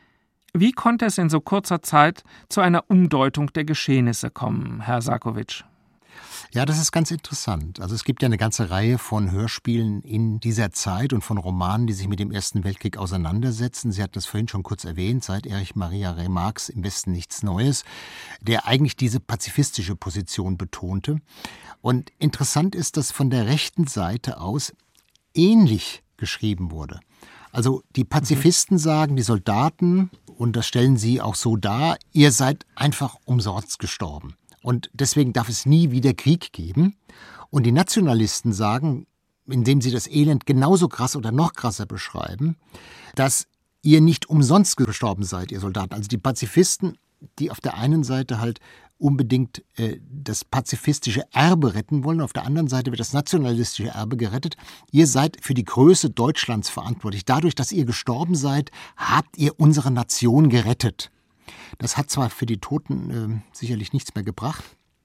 Wie konnte es in so kurzer Zeit zu einer Umdeutung der Geschehnisse kommen, Herr Sarkowitsch? Ja, das ist ganz interessant. Also es gibt ja eine ganze Reihe von Hörspielen in dieser Zeit und von Romanen, die sich mit dem Ersten Weltkrieg auseinandersetzen. Sie hatten es vorhin schon kurz erwähnt, seit Erich Maria Remarques Im Westen nichts Neues, der eigentlich diese pazifistische Position betonte. Und interessant ist, dass von der rechten Seite aus ähnlich geschrieben wurde. Also die Pazifisten sagen, die Soldaten, und das stellen sie auch so dar, ihr seid einfach umsonst gestorben. Und deswegen darf es nie wieder Krieg geben. Und die Nationalisten sagen, indem sie das Elend genauso krass oder noch krasser beschreiben, dass ihr nicht umsonst gestorben seid, ihr Soldaten. Also die Pazifisten, die auf der einen Seite halt unbedingt äh, das pazifistische Erbe retten wollen, auf der anderen Seite wird das nationalistische Erbe gerettet. Ihr seid für die Größe Deutschlands verantwortlich. Dadurch, dass ihr gestorben seid, habt ihr unsere Nation gerettet. Das hat zwar für die Toten äh, sicherlich nichts mehr gebracht,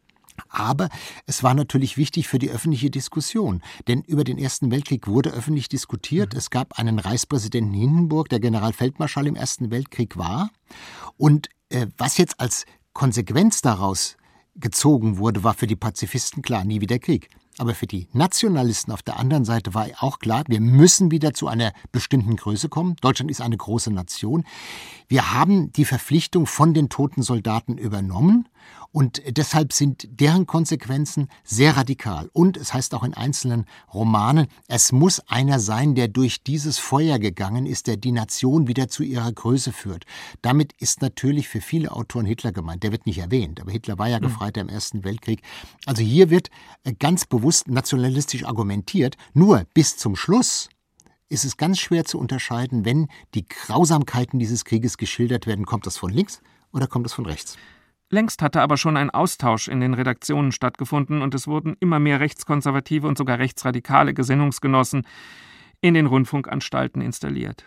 aber es war natürlich wichtig für die öffentliche Diskussion. Denn über den Ersten Weltkrieg wurde öffentlich diskutiert. Mhm. Es gab einen Reichspräsidenten Hindenburg, der Generalfeldmarschall im Ersten Weltkrieg war. Und äh, was jetzt als Konsequenz daraus gezogen wurde, war für die Pazifisten klar, nie wieder Krieg. Aber für die Nationalisten auf der anderen Seite war auch klar, wir müssen wieder zu einer bestimmten Größe kommen. Deutschland ist eine große Nation. Wir haben die Verpflichtung von den toten Soldaten übernommen und deshalb sind deren Konsequenzen sehr radikal. Und es heißt auch in einzelnen Romanen, es muss einer sein, der durch dieses Feuer gegangen ist, der die Nation wieder zu ihrer Größe führt. Damit ist natürlich für viele Autoren Hitler gemeint. Der wird nicht erwähnt, aber Hitler war ja Gefreiter im Ersten Weltkrieg. Also hier wird ganz bewusst nationalistisch argumentiert, nur bis zum Schluss ist es ganz schwer zu unterscheiden, wenn die Grausamkeiten dieses Krieges geschildert werden, kommt das von links oder kommt das von rechts? Längst hatte aber schon ein Austausch in den Redaktionen stattgefunden und es wurden immer mehr rechtskonservative und sogar rechtsradikale Gesinnungsgenossen in den Rundfunkanstalten installiert.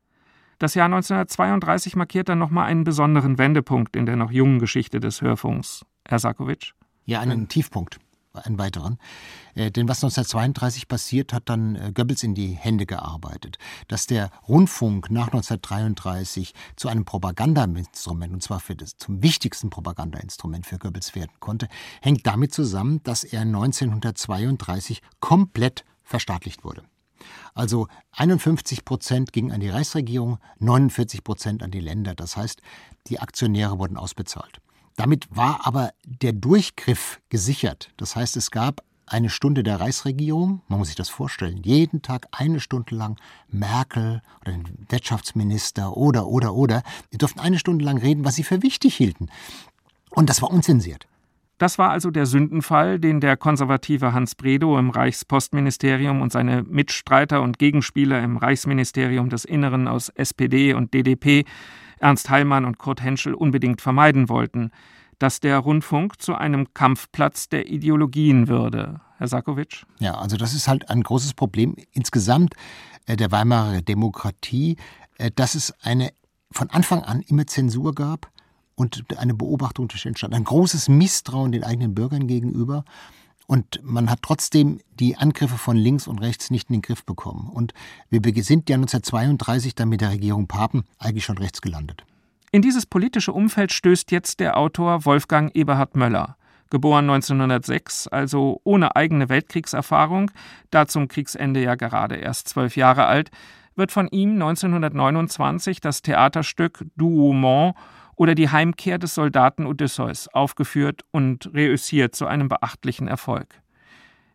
Das Jahr neunzehnhundertzweiunddreißig markiert dann nochmal einen besonderen Wendepunkt in der noch jungen Geschichte des Hörfunks. Herr Sarkowitsch? Ja, einen Tiefpunkt. Einen weiteren. Äh, denn was neunzehnhundertzweiunddreißig passiert, hat dann äh, Goebbels in die Hände gearbeitet. Dass der Rundfunk nach neunzehnhundertdreiunddreißig zu einem Propagandainstrument, und zwar für das, zum wichtigsten Propagandainstrument für Goebbels werden konnte, hängt damit zusammen, dass er neunzehnhundertzweiunddreißig komplett verstaatlicht wurde. Also einundfünfzig Prozent ging an die Reichsregierung, neunundvierzig Prozent an die Länder. Das heißt, die Aktionäre wurden ausbezahlt. Damit war aber der Durchgriff gesichert. Das heißt, es gab eine Stunde der Reichsregierung, man muss sich das vorstellen, jeden Tag eine Stunde lang Merkel oder den Wirtschaftsminister oder, oder, oder, die durften eine Stunde lang reden, was sie für wichtig hielten. Und das war unzensiert. Das war also der Sündenfall, den der konservative Hans Bredow im Reichspostministerium und seine Mitstreiter und Gegenspieler im Reichsministerium des Inneren aus S P D und D D P, Ernst Heilmann und Kurt Henschel, unbedingt vermeiden wollten, dass der Rundfunk zu einem Kampfplatz der Ideologien würde. Herr Sarkowitsch? Ja, also das ist halt ein großes Problem insgesamt äh, der Weimarer Demokratie, äh, dass es eine von Anfang an immer Zensur gab und eine Beobachtung entstand. Ein großes Misstrauen den eigenen Bürgern gegenüber. Und man hat trotzdem die Angriffe von links und rechts nicht in den Griff bekommen. Und wir sind ja neunzehnhundertzweiunddreißig dann mit der Regierung Papen eigentlich schon rechts gelandet. In dieses politische Umfeld stößt jetzt der Autor Wolfgang Eberhard Möller. Geboren neunzehnhundertsechs, also ohne eigene Weltkriegserfahrung, da zum Kriegsende ja gerade erst zwölf Jahre alt, wird von ihm neunzehnhundertneunundzwanzig das Theaterstück Douaumont oder die Heimkehr des Soldaten Odysseus aufgeführt und reüssiert zu einem beachtlichen Erfolg.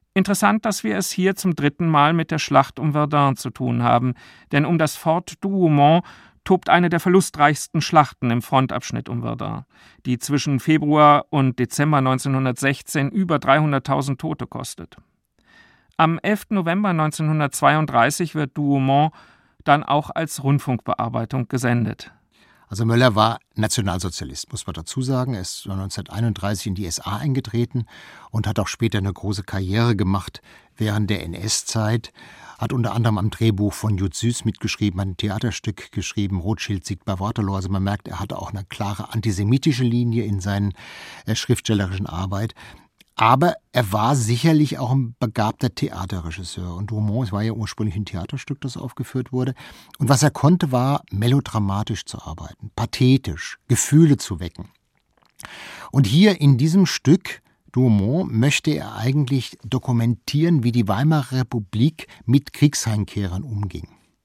Interessant, dass wir es hier zum dritten Mal mit der Schlacht um Verdun zu tun haben, denn um das Fort Douaumont tobt eine der verlustreichsten Schlachten im Frontabschnitt um Verdun, die zwischen Februar und Dezember neunzehnhundertsechzehn über dreihunderttausend Tote kostet. Am elften November neunzehnhundertzweiunddreißig wird Douaumont dann auch als Rundfunkbearbeitung gesendet. Also Möller war Nationalsozialist, muss man dazu sagen. Er ist neunzehnhunderteinunddreißig in die S A eingetreten und hat auch später eine große Karriere gemacht während der N S-Zeit. Hat unter anderem am Drehbuch von Jud Süß mitgeschrieben, hat ein Theaterstück geschrieben, Rothschild siegt bei Waterloo. Also man merkt, er hatte auch eine klare antisemitische Linie in seiner äh, schriftstellerischen Arbeit. Aber er war sicherlich auch ein begabter Theaterregisseur. Und Douaumont, es war ja ursprünglich ein Theaterstück, das aufgeführt wurde. Und was er konnte, war melodramatisch zu arbeiten, pathetisch, Gefühle zu wecken. Und hier in diesem Stück, Douaumont, möchte er eigentlich dokumentieren, wie die Weimarer Republik mit Kriegsheimkehrern umging.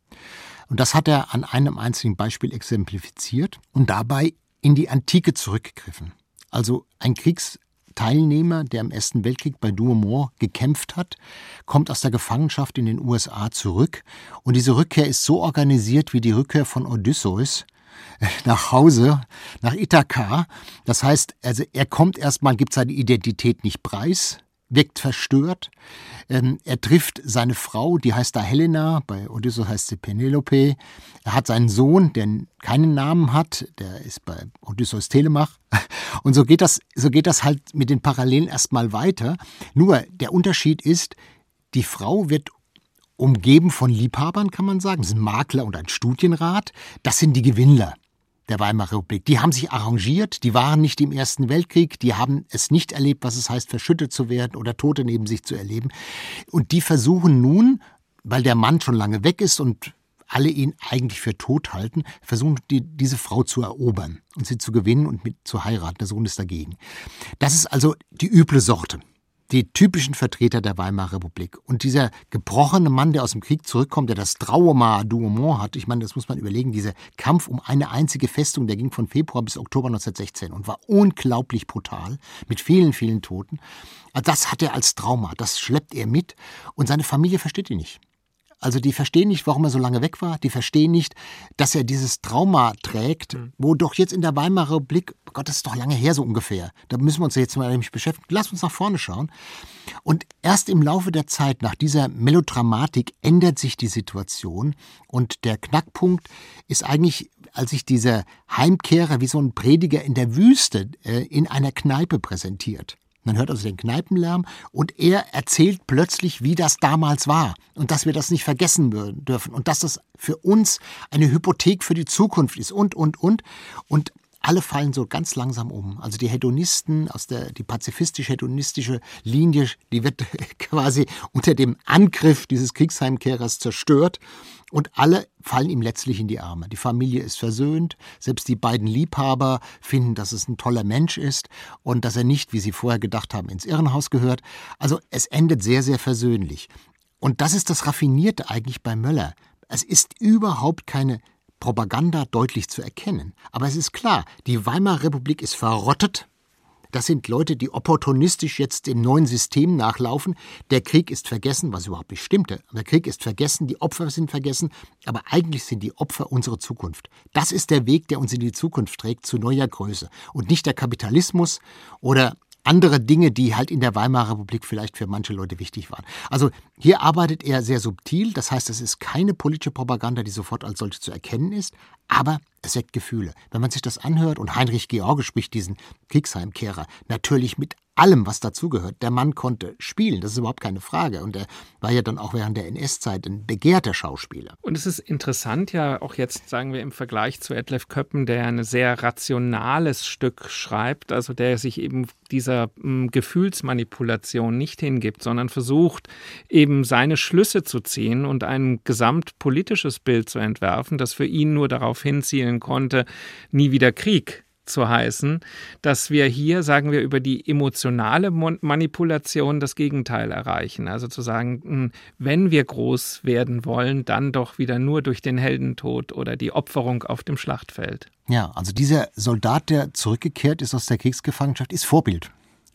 Und das hat er an einem einzigen Beispiel exemplifiziert und dabei in die Antike zurückgegriffen. Also ein Kriegs Teilnehmer, der im Ersten Weltkrieg bei Douaumont gekämpft hat, kommt aus der Gefangenschaft in den U S A zurück. Und diese Rückkehr ist so organisiert wie die Rückkehr von Odysseus nach Hause, nach Ithaka. Das heißt, also er kommt erstmal, gibt seine Identität nicht preis, wirkt verstört. Ähm, er trifft seine Frau, die heißt da Helena, bei Odysseus heißt sie Penelope. Er hat seinen Sohn, der keinen Namen hat, der ist bei Odysseus Telemach. Und so geht das, so geht das halt mit den Parallelen erstmal weiter. Nur der Unterschied ist, die Frau wird umgeben von Liebhabern, kann man sagen. Das sind Makler und ein Studienrat. Das sind die Gewinnler der Weimarer Republik. Die haben sich arrangiert, die waren nicht im Ersten Weltkrieg, die haben es nicht erlebt, was es heißt, verschüttet zu werden oder Tote neben sich zu erleben. Und die versuchen nun, weil der Mann schon lange weg ist und alle ihn eigentlich für tot halten, versuchen die, diese Frau zu erobern und sie zu gewinnen und mit zu heiraten. Der Sohn ist dagegen. Das ist also die üble Sorte. Die typischen Vertreter der Weimarer Republik. Und dieser gebrochene Mann, der aus dem Krieg zurückkommt, der das Trauma Douaumont hat, ich meine, das muss man überlegen, dieser Kampf um eine einzige Festung, der ging von Februar bis Oktober neunzehnhundertsechzehn und war unglaublich brutal, mit vielen, vielen Toten. Das hat er als Trauma, das schleppt er mit und seine Familie versteht ihn nicht. Also die verstehen nicht, warum er so lange weg war. Die verstehen nicht, dass er dieses Trauma trägt, wo doch jetzt in der Weimarer Republik, Gott, das ist doch lange her so ungefähr. Da müssen wir uns jetzt mal nämlich beschäftigen. Lass uns nach vorne schauen. Und erst im Laufe der Zeit, nach dieser Melodramatik, ändert sich die Situation. Und der Knackpunkt ist eigentlich, als sich dieser Heimkehrer wie so ein Prediger in der Wüste äh, in einer Kneipe präsentiert. Man hört also den Kneipenlärm und er erzählt plötzlich, wie das damals war und dass wir das nicht vergessen dürfen und dass das für uns eine Hypothek für die Zukunft ist und, und, und. Und alle fallen so ganz langsam um. Also die Hedonisten, aus der, die pazifistisch-hedonistische Linie, die wird quasi unter dem Angriff dieses Kriegsheimkehrers zerstört und alle fallen ihm letztlich in die Arme. Die Familie ist versöhnt, selbst die beiden Liebhaber finden, dass es ein toller Mensch ist und dass er nicht, wie sie vorher gedacht haben, ins Irrenhaus gehört. Also es endet sehr, sehr versöhnlich. Und das ist das Raffinierte eigentlich bei Möller. Es ist überhaupt keine Propaganda deutlich zu erkennen. Aber es ist klar, die Weimarer Republik ist verrottet. Das sind Leute, die opportunistisch jetzt dem neuen System nachlaufen. Der Krieg ist vergessen, was überhaupt nicht stimmte. Der Krieg ist vergessen, die Opfer sind vergessen. Aber eigentlich sind die Opfer unsere Zukunft. Das ist der Weg, der uns in die Zukunft trägt, zu neuer Größe. Und nicht der Kapitalismus oder andere Dinge, die halt in der Weimarer Republik vielleicht für manche Leute wichtig waren. Also hier arbeitet er sehr subtil, das heißt, es ist keine politische Propaganda, die sofort als solche zu erkennen ist, aber es weckt Gefühle. Wenn man sich das anhört, und Heinrich George spricht diesen Kriegsheimkehrer natürlich mit allem, was dazugehört. Der Mann konnte spielen, das ist überhaupt keine Frage. Und er war ja dann auch während der N S-Zeit ein begehrter Schauspieler. Und es ist interessant ja auch jetzt, sagen wir, im Vergleich zu Detlef Köppen, der ein sehr rationales Stück schreibt, also der sich eben dieser m, Gefühlsmanipulation nicht hingibt, sondern versucht, eben seine Schlüsse zu ziehen und ein gesamtpolitisches Bild zu entwerfen, das für ihn nur darauf hinzielen konnte, nie wieder Krieg zu heißen, dass wir hier, sagen wir, über die emotionale Manipulation das Gegenteil erreichen. Also zu sagen, wenn wir groß werden wollen, dann doch wieder nur durch den Heldentod oder die Opferung auf dem Schlachtfeld. Ja, also dieser Soldat, der zurückgekehrt ist aus der Kriegsgefangenschaft, ist Vorbild.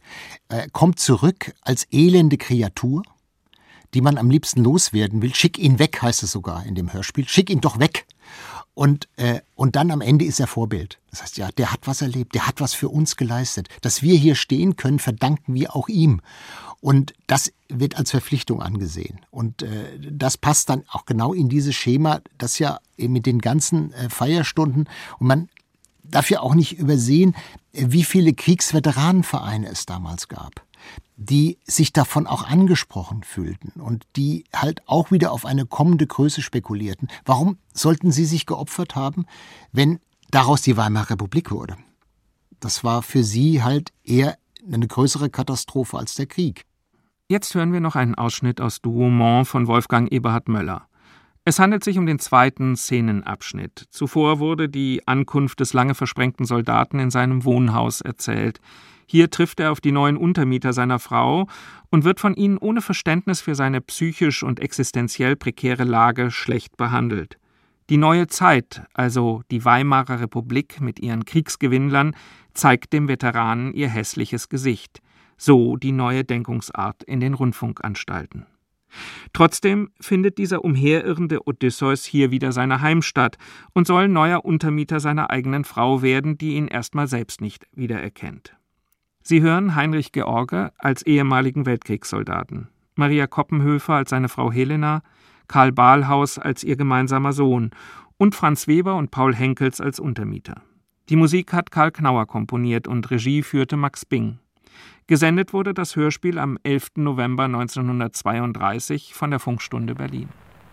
äh, kommt zurück als elende Kreatur, die man am liebsten loswerden will. Schick ihn weg, heißt es sogar in dem Hörspiel. Schick ihn doch weg. Und, äh, und dann am Ende ist er Vorbild. Das heißt, ja, der hat was erlebt, der hat was für uns geleistet. Dass wir hier stehen können, verdanken wir auch ihm. Und das wird als Verpflichtung angesehen. Und äh, das passt dann auch genau in dieses Schema, das ja mit den ganzen äh, Feierstunden, und man darf ja auch nicht übersehen, wie viele Kriegsveteranenvereine es damals gab, die sich davon auch angesprochen fühlten und die halt auch wieder auf eine kommende Größe spekulierten. Warum sollten sie sich geopfert haben, wenn daraus die Weimarer Republik wurde? Das war für sie halt eher eine größere Katastrophe als der Krieg. Jetzt hören wir noch einen Ausschnitt aus Douaumont von Wolfgang Eberhard Möller. Es handelt sich um den zweiten Szenenabschnitt. Zuvor wurde die Ankunft des lange versprengten Soldaten in seinem Wohnhaus erzählt. Hier trifft er auf die neuen Untermieter seiner Frau und wird von ihnen ohne Verständnis für seine psychisch und existenziell prekäre Lage schlecht behandelt. Die neue Zeit, also die Weimarer Republik mit ihren Kriegsgewinnlern, zeigt dem Veteranen ihr hässliches Gesicht. So die neue Denkungsart in den Rundfunkanstalten. Trotzdem findet dieser umherirrende Odysseus hier wieder seine Heimstatt und soll neuer Untermieter seiner eigenen Frau werden, die ihn erstmal selbst nicht wiedererkennt. Sie hören Heinrich George als ehemaligen Weltkriegssoldaten, Maria Koppenhöfer als seine Frau Helena, Karl Bahlhaus als ihr gemeinsamer Sohn und Franz Weber und Paul Henkels als Untermieter. Die Musik hat Karl Knauer komponiert und Regie führte Max Bing. Gesendet wurde das Hörspiel am elften November neunzehnhundertzweiunddreißig von der Funkstunde Berlin.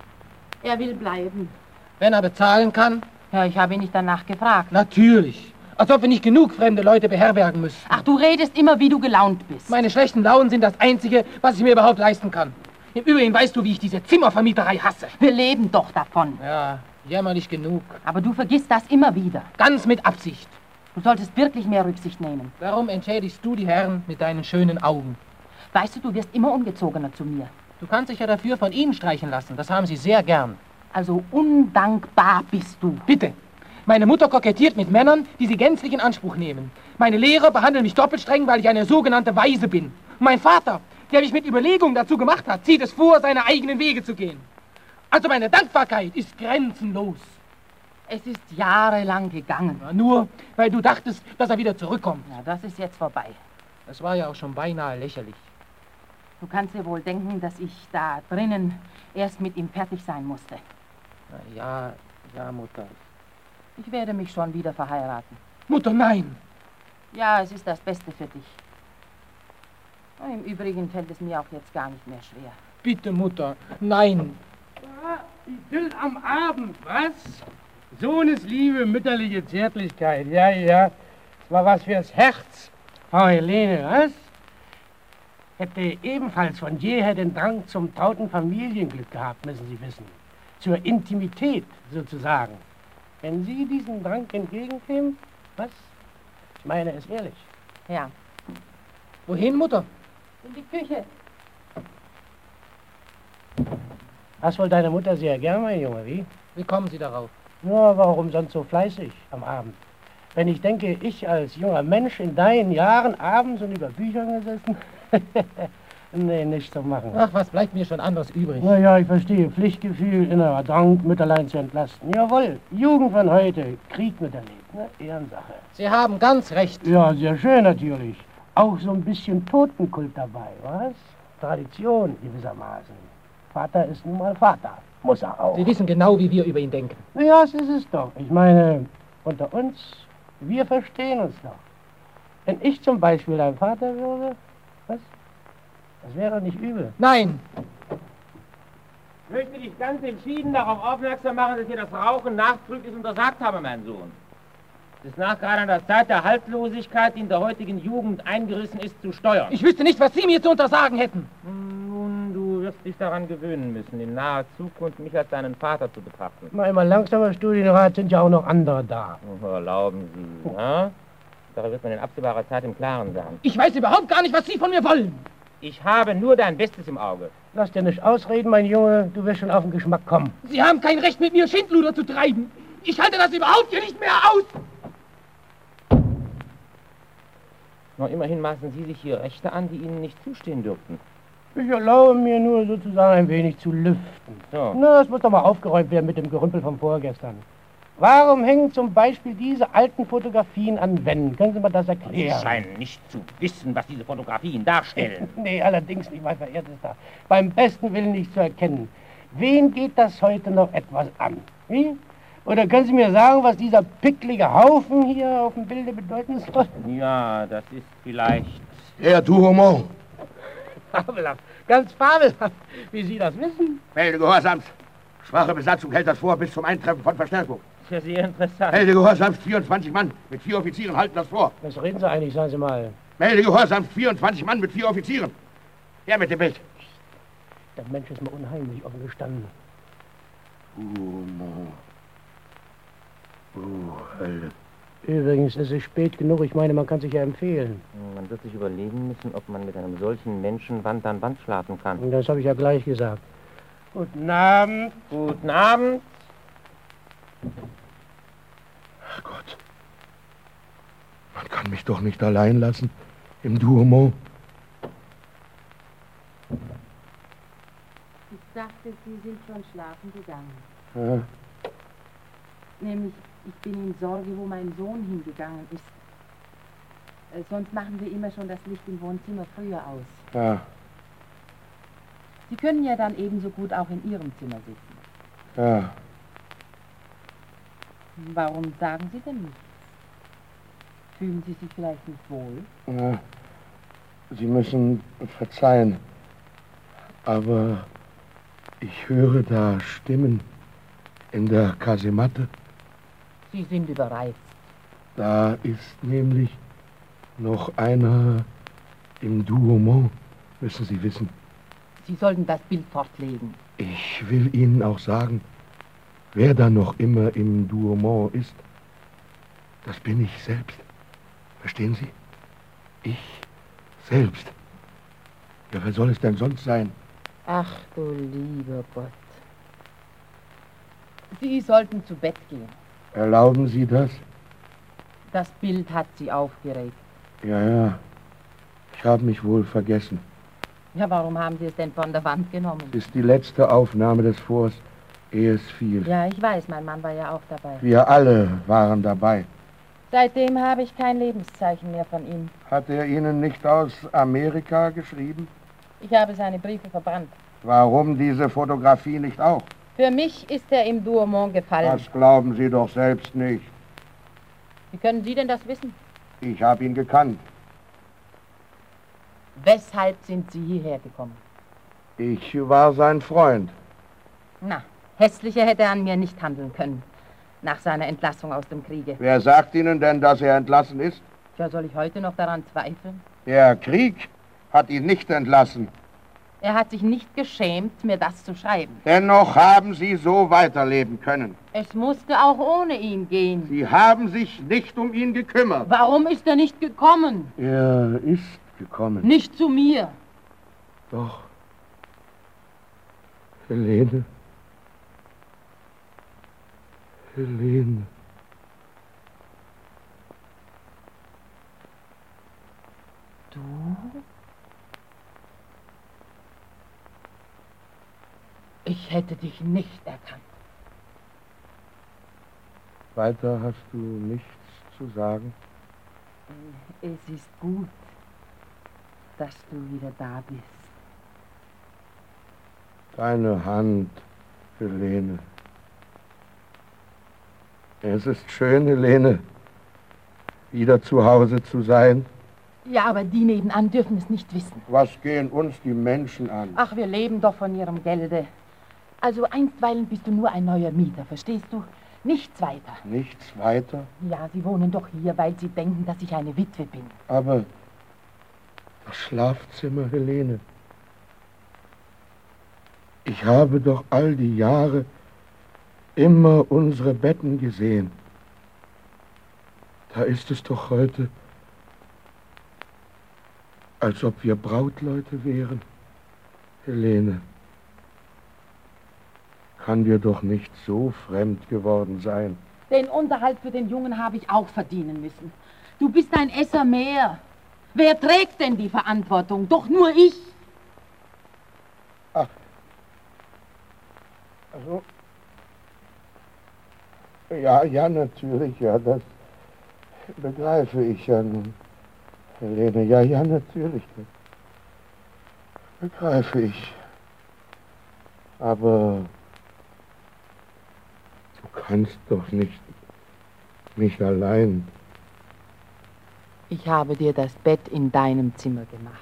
Er will bleiben. Wenn er bezahlen kann? Ja, ich habe ihn nicht danach gefragt. Natürlich. Als ob wir nicht genug fremde Leute beherbergen müssen. Ach, du redest immer, wie du gelaunt bist. Meine schlechten Launen sind das Einzige, was ich mir überhaupt leisten kann. Im Übrigen weißt du, wie ich diese Zimmervermieterei hasse. Wir leben doch davon. Ja, jämmerlich genug. Aber du vergisst das immer wieder. Ganz mit Absicht. Du solltest wirklich mehr Rücksicht nehmen. Warum entschädigst du die Herren mit deinen schönen Augen? Weißt du, du wirst immer ungezogener zu mir. Du kannst dich ja dafür von ihnen streichen lassen. Das haben sie sehr gern. Also undankbar bist du. Bitte. Meine Mutter kokettiert mit Männern, die sie gänzlich in Anspruch nehmen. Meine Lehrer behandeln mich doppelt streng, weil ich eine sogenannte Waise bin. Und mein Vater, der mich mit Überlegung dazu gemacht hat, zieht es vor, seine eigenen Wege zu gehen. Also meine Dankbarkeit ist grenzenlos. Es ist jahrelang gegangen. Ja, nur, weil du dachtest, dass er wieder zurückkommt. Ja, das ist jetzt vorbei. Das war ja auch schon beinahe lächerlich. Du kannst dir wohl denken, dass ich da drinnen erst mit ihm fertig sein musste. Na ja, ja, Mutter. Ich werde mich schon wieder verheiraten. Mutter, nein! Ja, es ist das Beste für dich. Und im Übrigen fällt es mir auch jetzt gar nicht mehr schwer. Bitte, Mutter, nein. Ja, Idyll am Abend, was? Sohnesliebe, mütterliche Zärtlichkeit, ja, ja. Das war was fürs Herz. Frau Helene, was? Hätte ebenfalls von jeher den Drang zum trauten Familienglück gehabt, müssen Sie wissen. Zur Intimität, sozusagen. Wenn Sie diesem Drang entgegenkämen, was? Ich meine es ehrlich. Ja. Wohin, Mutter? In die Küche. Das wohl deine Mutter sehr gern, mein Junge, wie? Wie kommen Sie darauf? Nur, warum sonst so fleißig am Abend? Wenn ich denke, ich als junger Mensch in deinen Jahren abends und über Büchern gesessen... nee, nicht zu machen. Ach, was bleibt mir schon anderes übrig? Na ja, ich verstehe. Pflichtgefühl, innerer Drang, Mütterlein zu entlasten. Jawohl, Jugend von heute, Krieg miterlebt, ne? Ehrensache. Sie haben ganz recht. Ja, sehr schön natürlich. Auch so ein bisschen Totenkult dabei, was? Tradition gewissermaßen. Vater ist nun mal Vater. Muss er auch. Sie wissen genau, wie wir über ihn denken. Na ja, das ist es doch. Ich meine, unter uns, wir verstehen uns doch. Wenn ich zum Beispiel dein Vater würde, was? Das wäre doch nicht übel. Nein. Ich möchte dich ganz entschieden darauf aufmerksam machen, dass ich dir das Rauchen nachdrücklich untersagt habe, mein Sohn. Es ist nachgerade an der Zeit der Haltlosigkeit, die in der heutigen Jugend eingerissen ist, zu steuern. Ich wüsste nicht, was Sie mir zu untersagen hätten. Nun, du wirst dich daran gewöhnen müssen, in naher Zukunft mich als deinen Vater zu betrachten. Mal immer langsamer, Studienrat, sind ja auch noch andere da. Oh, erlauben Sie, ja? Darüber wird man in absehbarer Zeit im Klaren sein. Ich weiß überhaupt gar nicht, was Sie von mir wollen. Ich habe nur dein Bestes im Auge. Lass dir nicht ausreden, mein Junge. Du wirst schon auf den Geschmack kommen. Sie haben kein Recht, mit mir Schindluder zu treiben. Ich halte das überhaupt hier nicht mehr aus. Noch immerhin maßen Sie sich hier Rechte an, die Ihnen nicht zustehen dürften. Ich erlaube mir nur sozusagen ein wenig zu lüften. So. Na, es muss doch mal aufgeräumt werden mit dem Gerümpel von vorgestern. Warum hängen zum Beispiel diese alten Fotografien an Wänden? Können Sie mir das erklären? Sie scheinen nicht zu wissen, was diese Fotografien darstellen. Nee, allerdings nicht, mein verehrtester. Beim besten Willen nicht zu erkennen. Wen geht das heute noch etwas an? Wie? Oder können Sie mir sagen, was dieser picklige Haufen hier auf dem Bilde bedeuten soll? Ja, das ist vielleicht... Der Douaumont. Fabelhaft, ganz fabelhaft, wie Sie das wissen. Melde Gehorsamst. Schwache Besatzung hält das vor bis zum Eintreffen von Verstärkung. Das ist ja sehr interessant. Melde Gehorsamst, vierundzwanzig Mann mit vier Offizieren halten das vor. Was reden Sie eigentlich, sagen Sie mal? Melde Gehorsamst, vierundzwanzig Mann mit vier Offizieren. Her mit dem Bild. Der Mensch ist mir unheimlich offen gestanden. Douaumont. Oh, Hölle. Übrigens, es ist spät genug. Ich meine, man kann sich ja empfehlen. Man wird sich überlegen müssen, ob man mit einem solchen Menschen Wand an Wand schlafen kann. Und das habe ich ja gleich gesagt. Guten Abend. Guten Abend. Ach Gott. Man kann mich doch nicht allein lassen im Douaumont. Ich dachte, Sie sind schon schlafen gegangen. Ja. Nämlich, ich bin in Sorge, wo mein Sohn hingegangen ist. Äh, sonst machen wir immer schon das Licht im Wohnzimmer früher aus. Ja. Sie können ja dann ebenso gut auch in Ihrem Zimmer sitzen. Ja. Warum sagen Sie denn nichts? Fühlen Sie sich vielleicht nicht wohl? Ja. Sie müssen verzeihen, aber ich höre da Stimmen in der Kasematte. Sie sind überreizt. Da ist nämlich noch einer im Douaumont, müssen Sie wissen. Sie sollten das Bild fortlegen. Ich will Ihnen auch sagen, wer da noch immer im Douaumont ist, das bin ich selbst. Verstehen Sie? Ich selbst. Ja, wer soll es denn sonst sein? Ach du lieber Gott. Sie sollten zu Bett gehen. Erlauben Sie das? Das Bild hat Sie aufgeregt. Ja, ja. Ich habe mich wohl vergessen. Ja, warum haben Sie es denn von der Wand genommen? Es ist die letzte Aufnahme des Forts, ehe es fiel. Ja, ich weiß, mein Mann war ja auch dabei. Wir alle waren dabei. Seitdem habe ich kein Lebenszeichen mehr von ihm. Hat er Ihnen nicht aus Amerika geschrieben? Ich habe seine Briefe verbrannt. Warum diese Fotografie nicht auch? Für mich ist er im Douaumont gefallen. Das glauben Sie doch selbst nicht. Wie können Sie denn das wissen? Ich habe ihn gekannt. Weshalb sind Sie hierher gekommen? Ich war sein Freund. Na, hässlicher hätte er an mir nicht handeln können. Nach seiner Entlassung aus dem Kriege. Wer sagt Ihnen denn, dass er entlassen ist? Ja, soll ich heute noch daran zweifeln? Der Krieg hat ihn nicht entlassen. Er hat sich nicht geschämt, mir das zu schreiben. Dennoch haben Sie so weiterleben können. Es musste auch ohne ihn gehen. Sie haben sich nicht um ihn gekümmert. Warum ist er nicht gekommen? Er ist gekommen. Nicht zu mir. Doch. Helene. Helene. Du? Ich hätte dich nicht erkannt. Weiter hast du nichts zu sagen? Es ist gut, dass du wieder da bist. Deine Hand, Helene. Es ist schön, Helene, wieder zu Hause zu sein. Ja, aber die nebenan dürfen es nicht wissen. Was gehen uns die Menschen an? Ach, wir leben doch von ihrem Gelde. Also einstweilen bist du nur ein neuer Mieter, verstehst du? Nichts weiter. Nichts weiter? Ja, sie wohnen doch hier, weil sie denken, dass ich eine Witwe bin. Aber das Schlafzimmer, Helene. Ich habe doch all die Jahre immer unsere Betten gesehen. Da ist es doch heute, als ob wir Brautleute wären. Helene, kann dir doch nicht so fremd geworden sein. Den Unterhalt für den Jungen habe ich auch verdienen müssen. Du bist ein Esser mehr. Wer trägt denn die Verantwortung? Doch nur ich. Ach. Also. Ja, ja, natürlich, ja, das begreife ich ja nun, Helene. Ja, ja, natürlich, das begreife ich. Aber du kannst doch nicht mich allein. Ich habe dir das Bett in deinem Zimmer gemacht.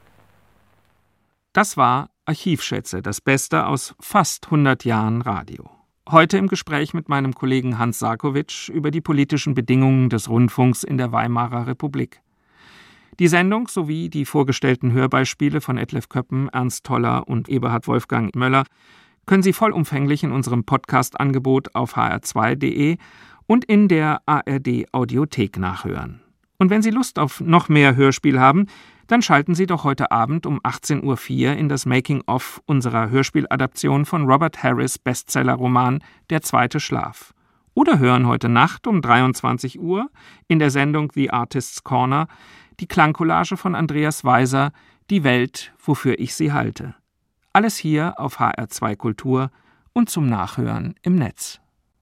Das war Archivschätze, das Beste aus fast hundert Jahren Radio. Heute im Gespräch mit meinem Kollegen Hans Sarkowitsch über die politischen Bedingungen des Rundfunks in der Weimarer Republik. Die Sendung sowie die vorgestellten Hörbeispiele von Detlef Köppen, Ernst Toller und Eberhard Wolfgang Möller können Sie vollumfänglich in unserem Podcast-Angebot auf h r zwei punkt d e und in der A R D-Audiothek nachhören. Und wenn Sie Lust auf noch mehr Hörspiel haben, dann schalten Sie doch heute Abend um achtzehn Uhr vier in das Making-of unserer Hörspieladaption von Robert Harris' Bestsellerroman Der zweite Schlaf. Oder hören heute Nacht um dreiundzwanzig Uhr in der Sendung The Artist's Corner die Klangcollage von Andreas Weiser, Die Welt, wofür ich sie halte. Alles hier auf H R zwei Kultur und zum Nachhören im Netz.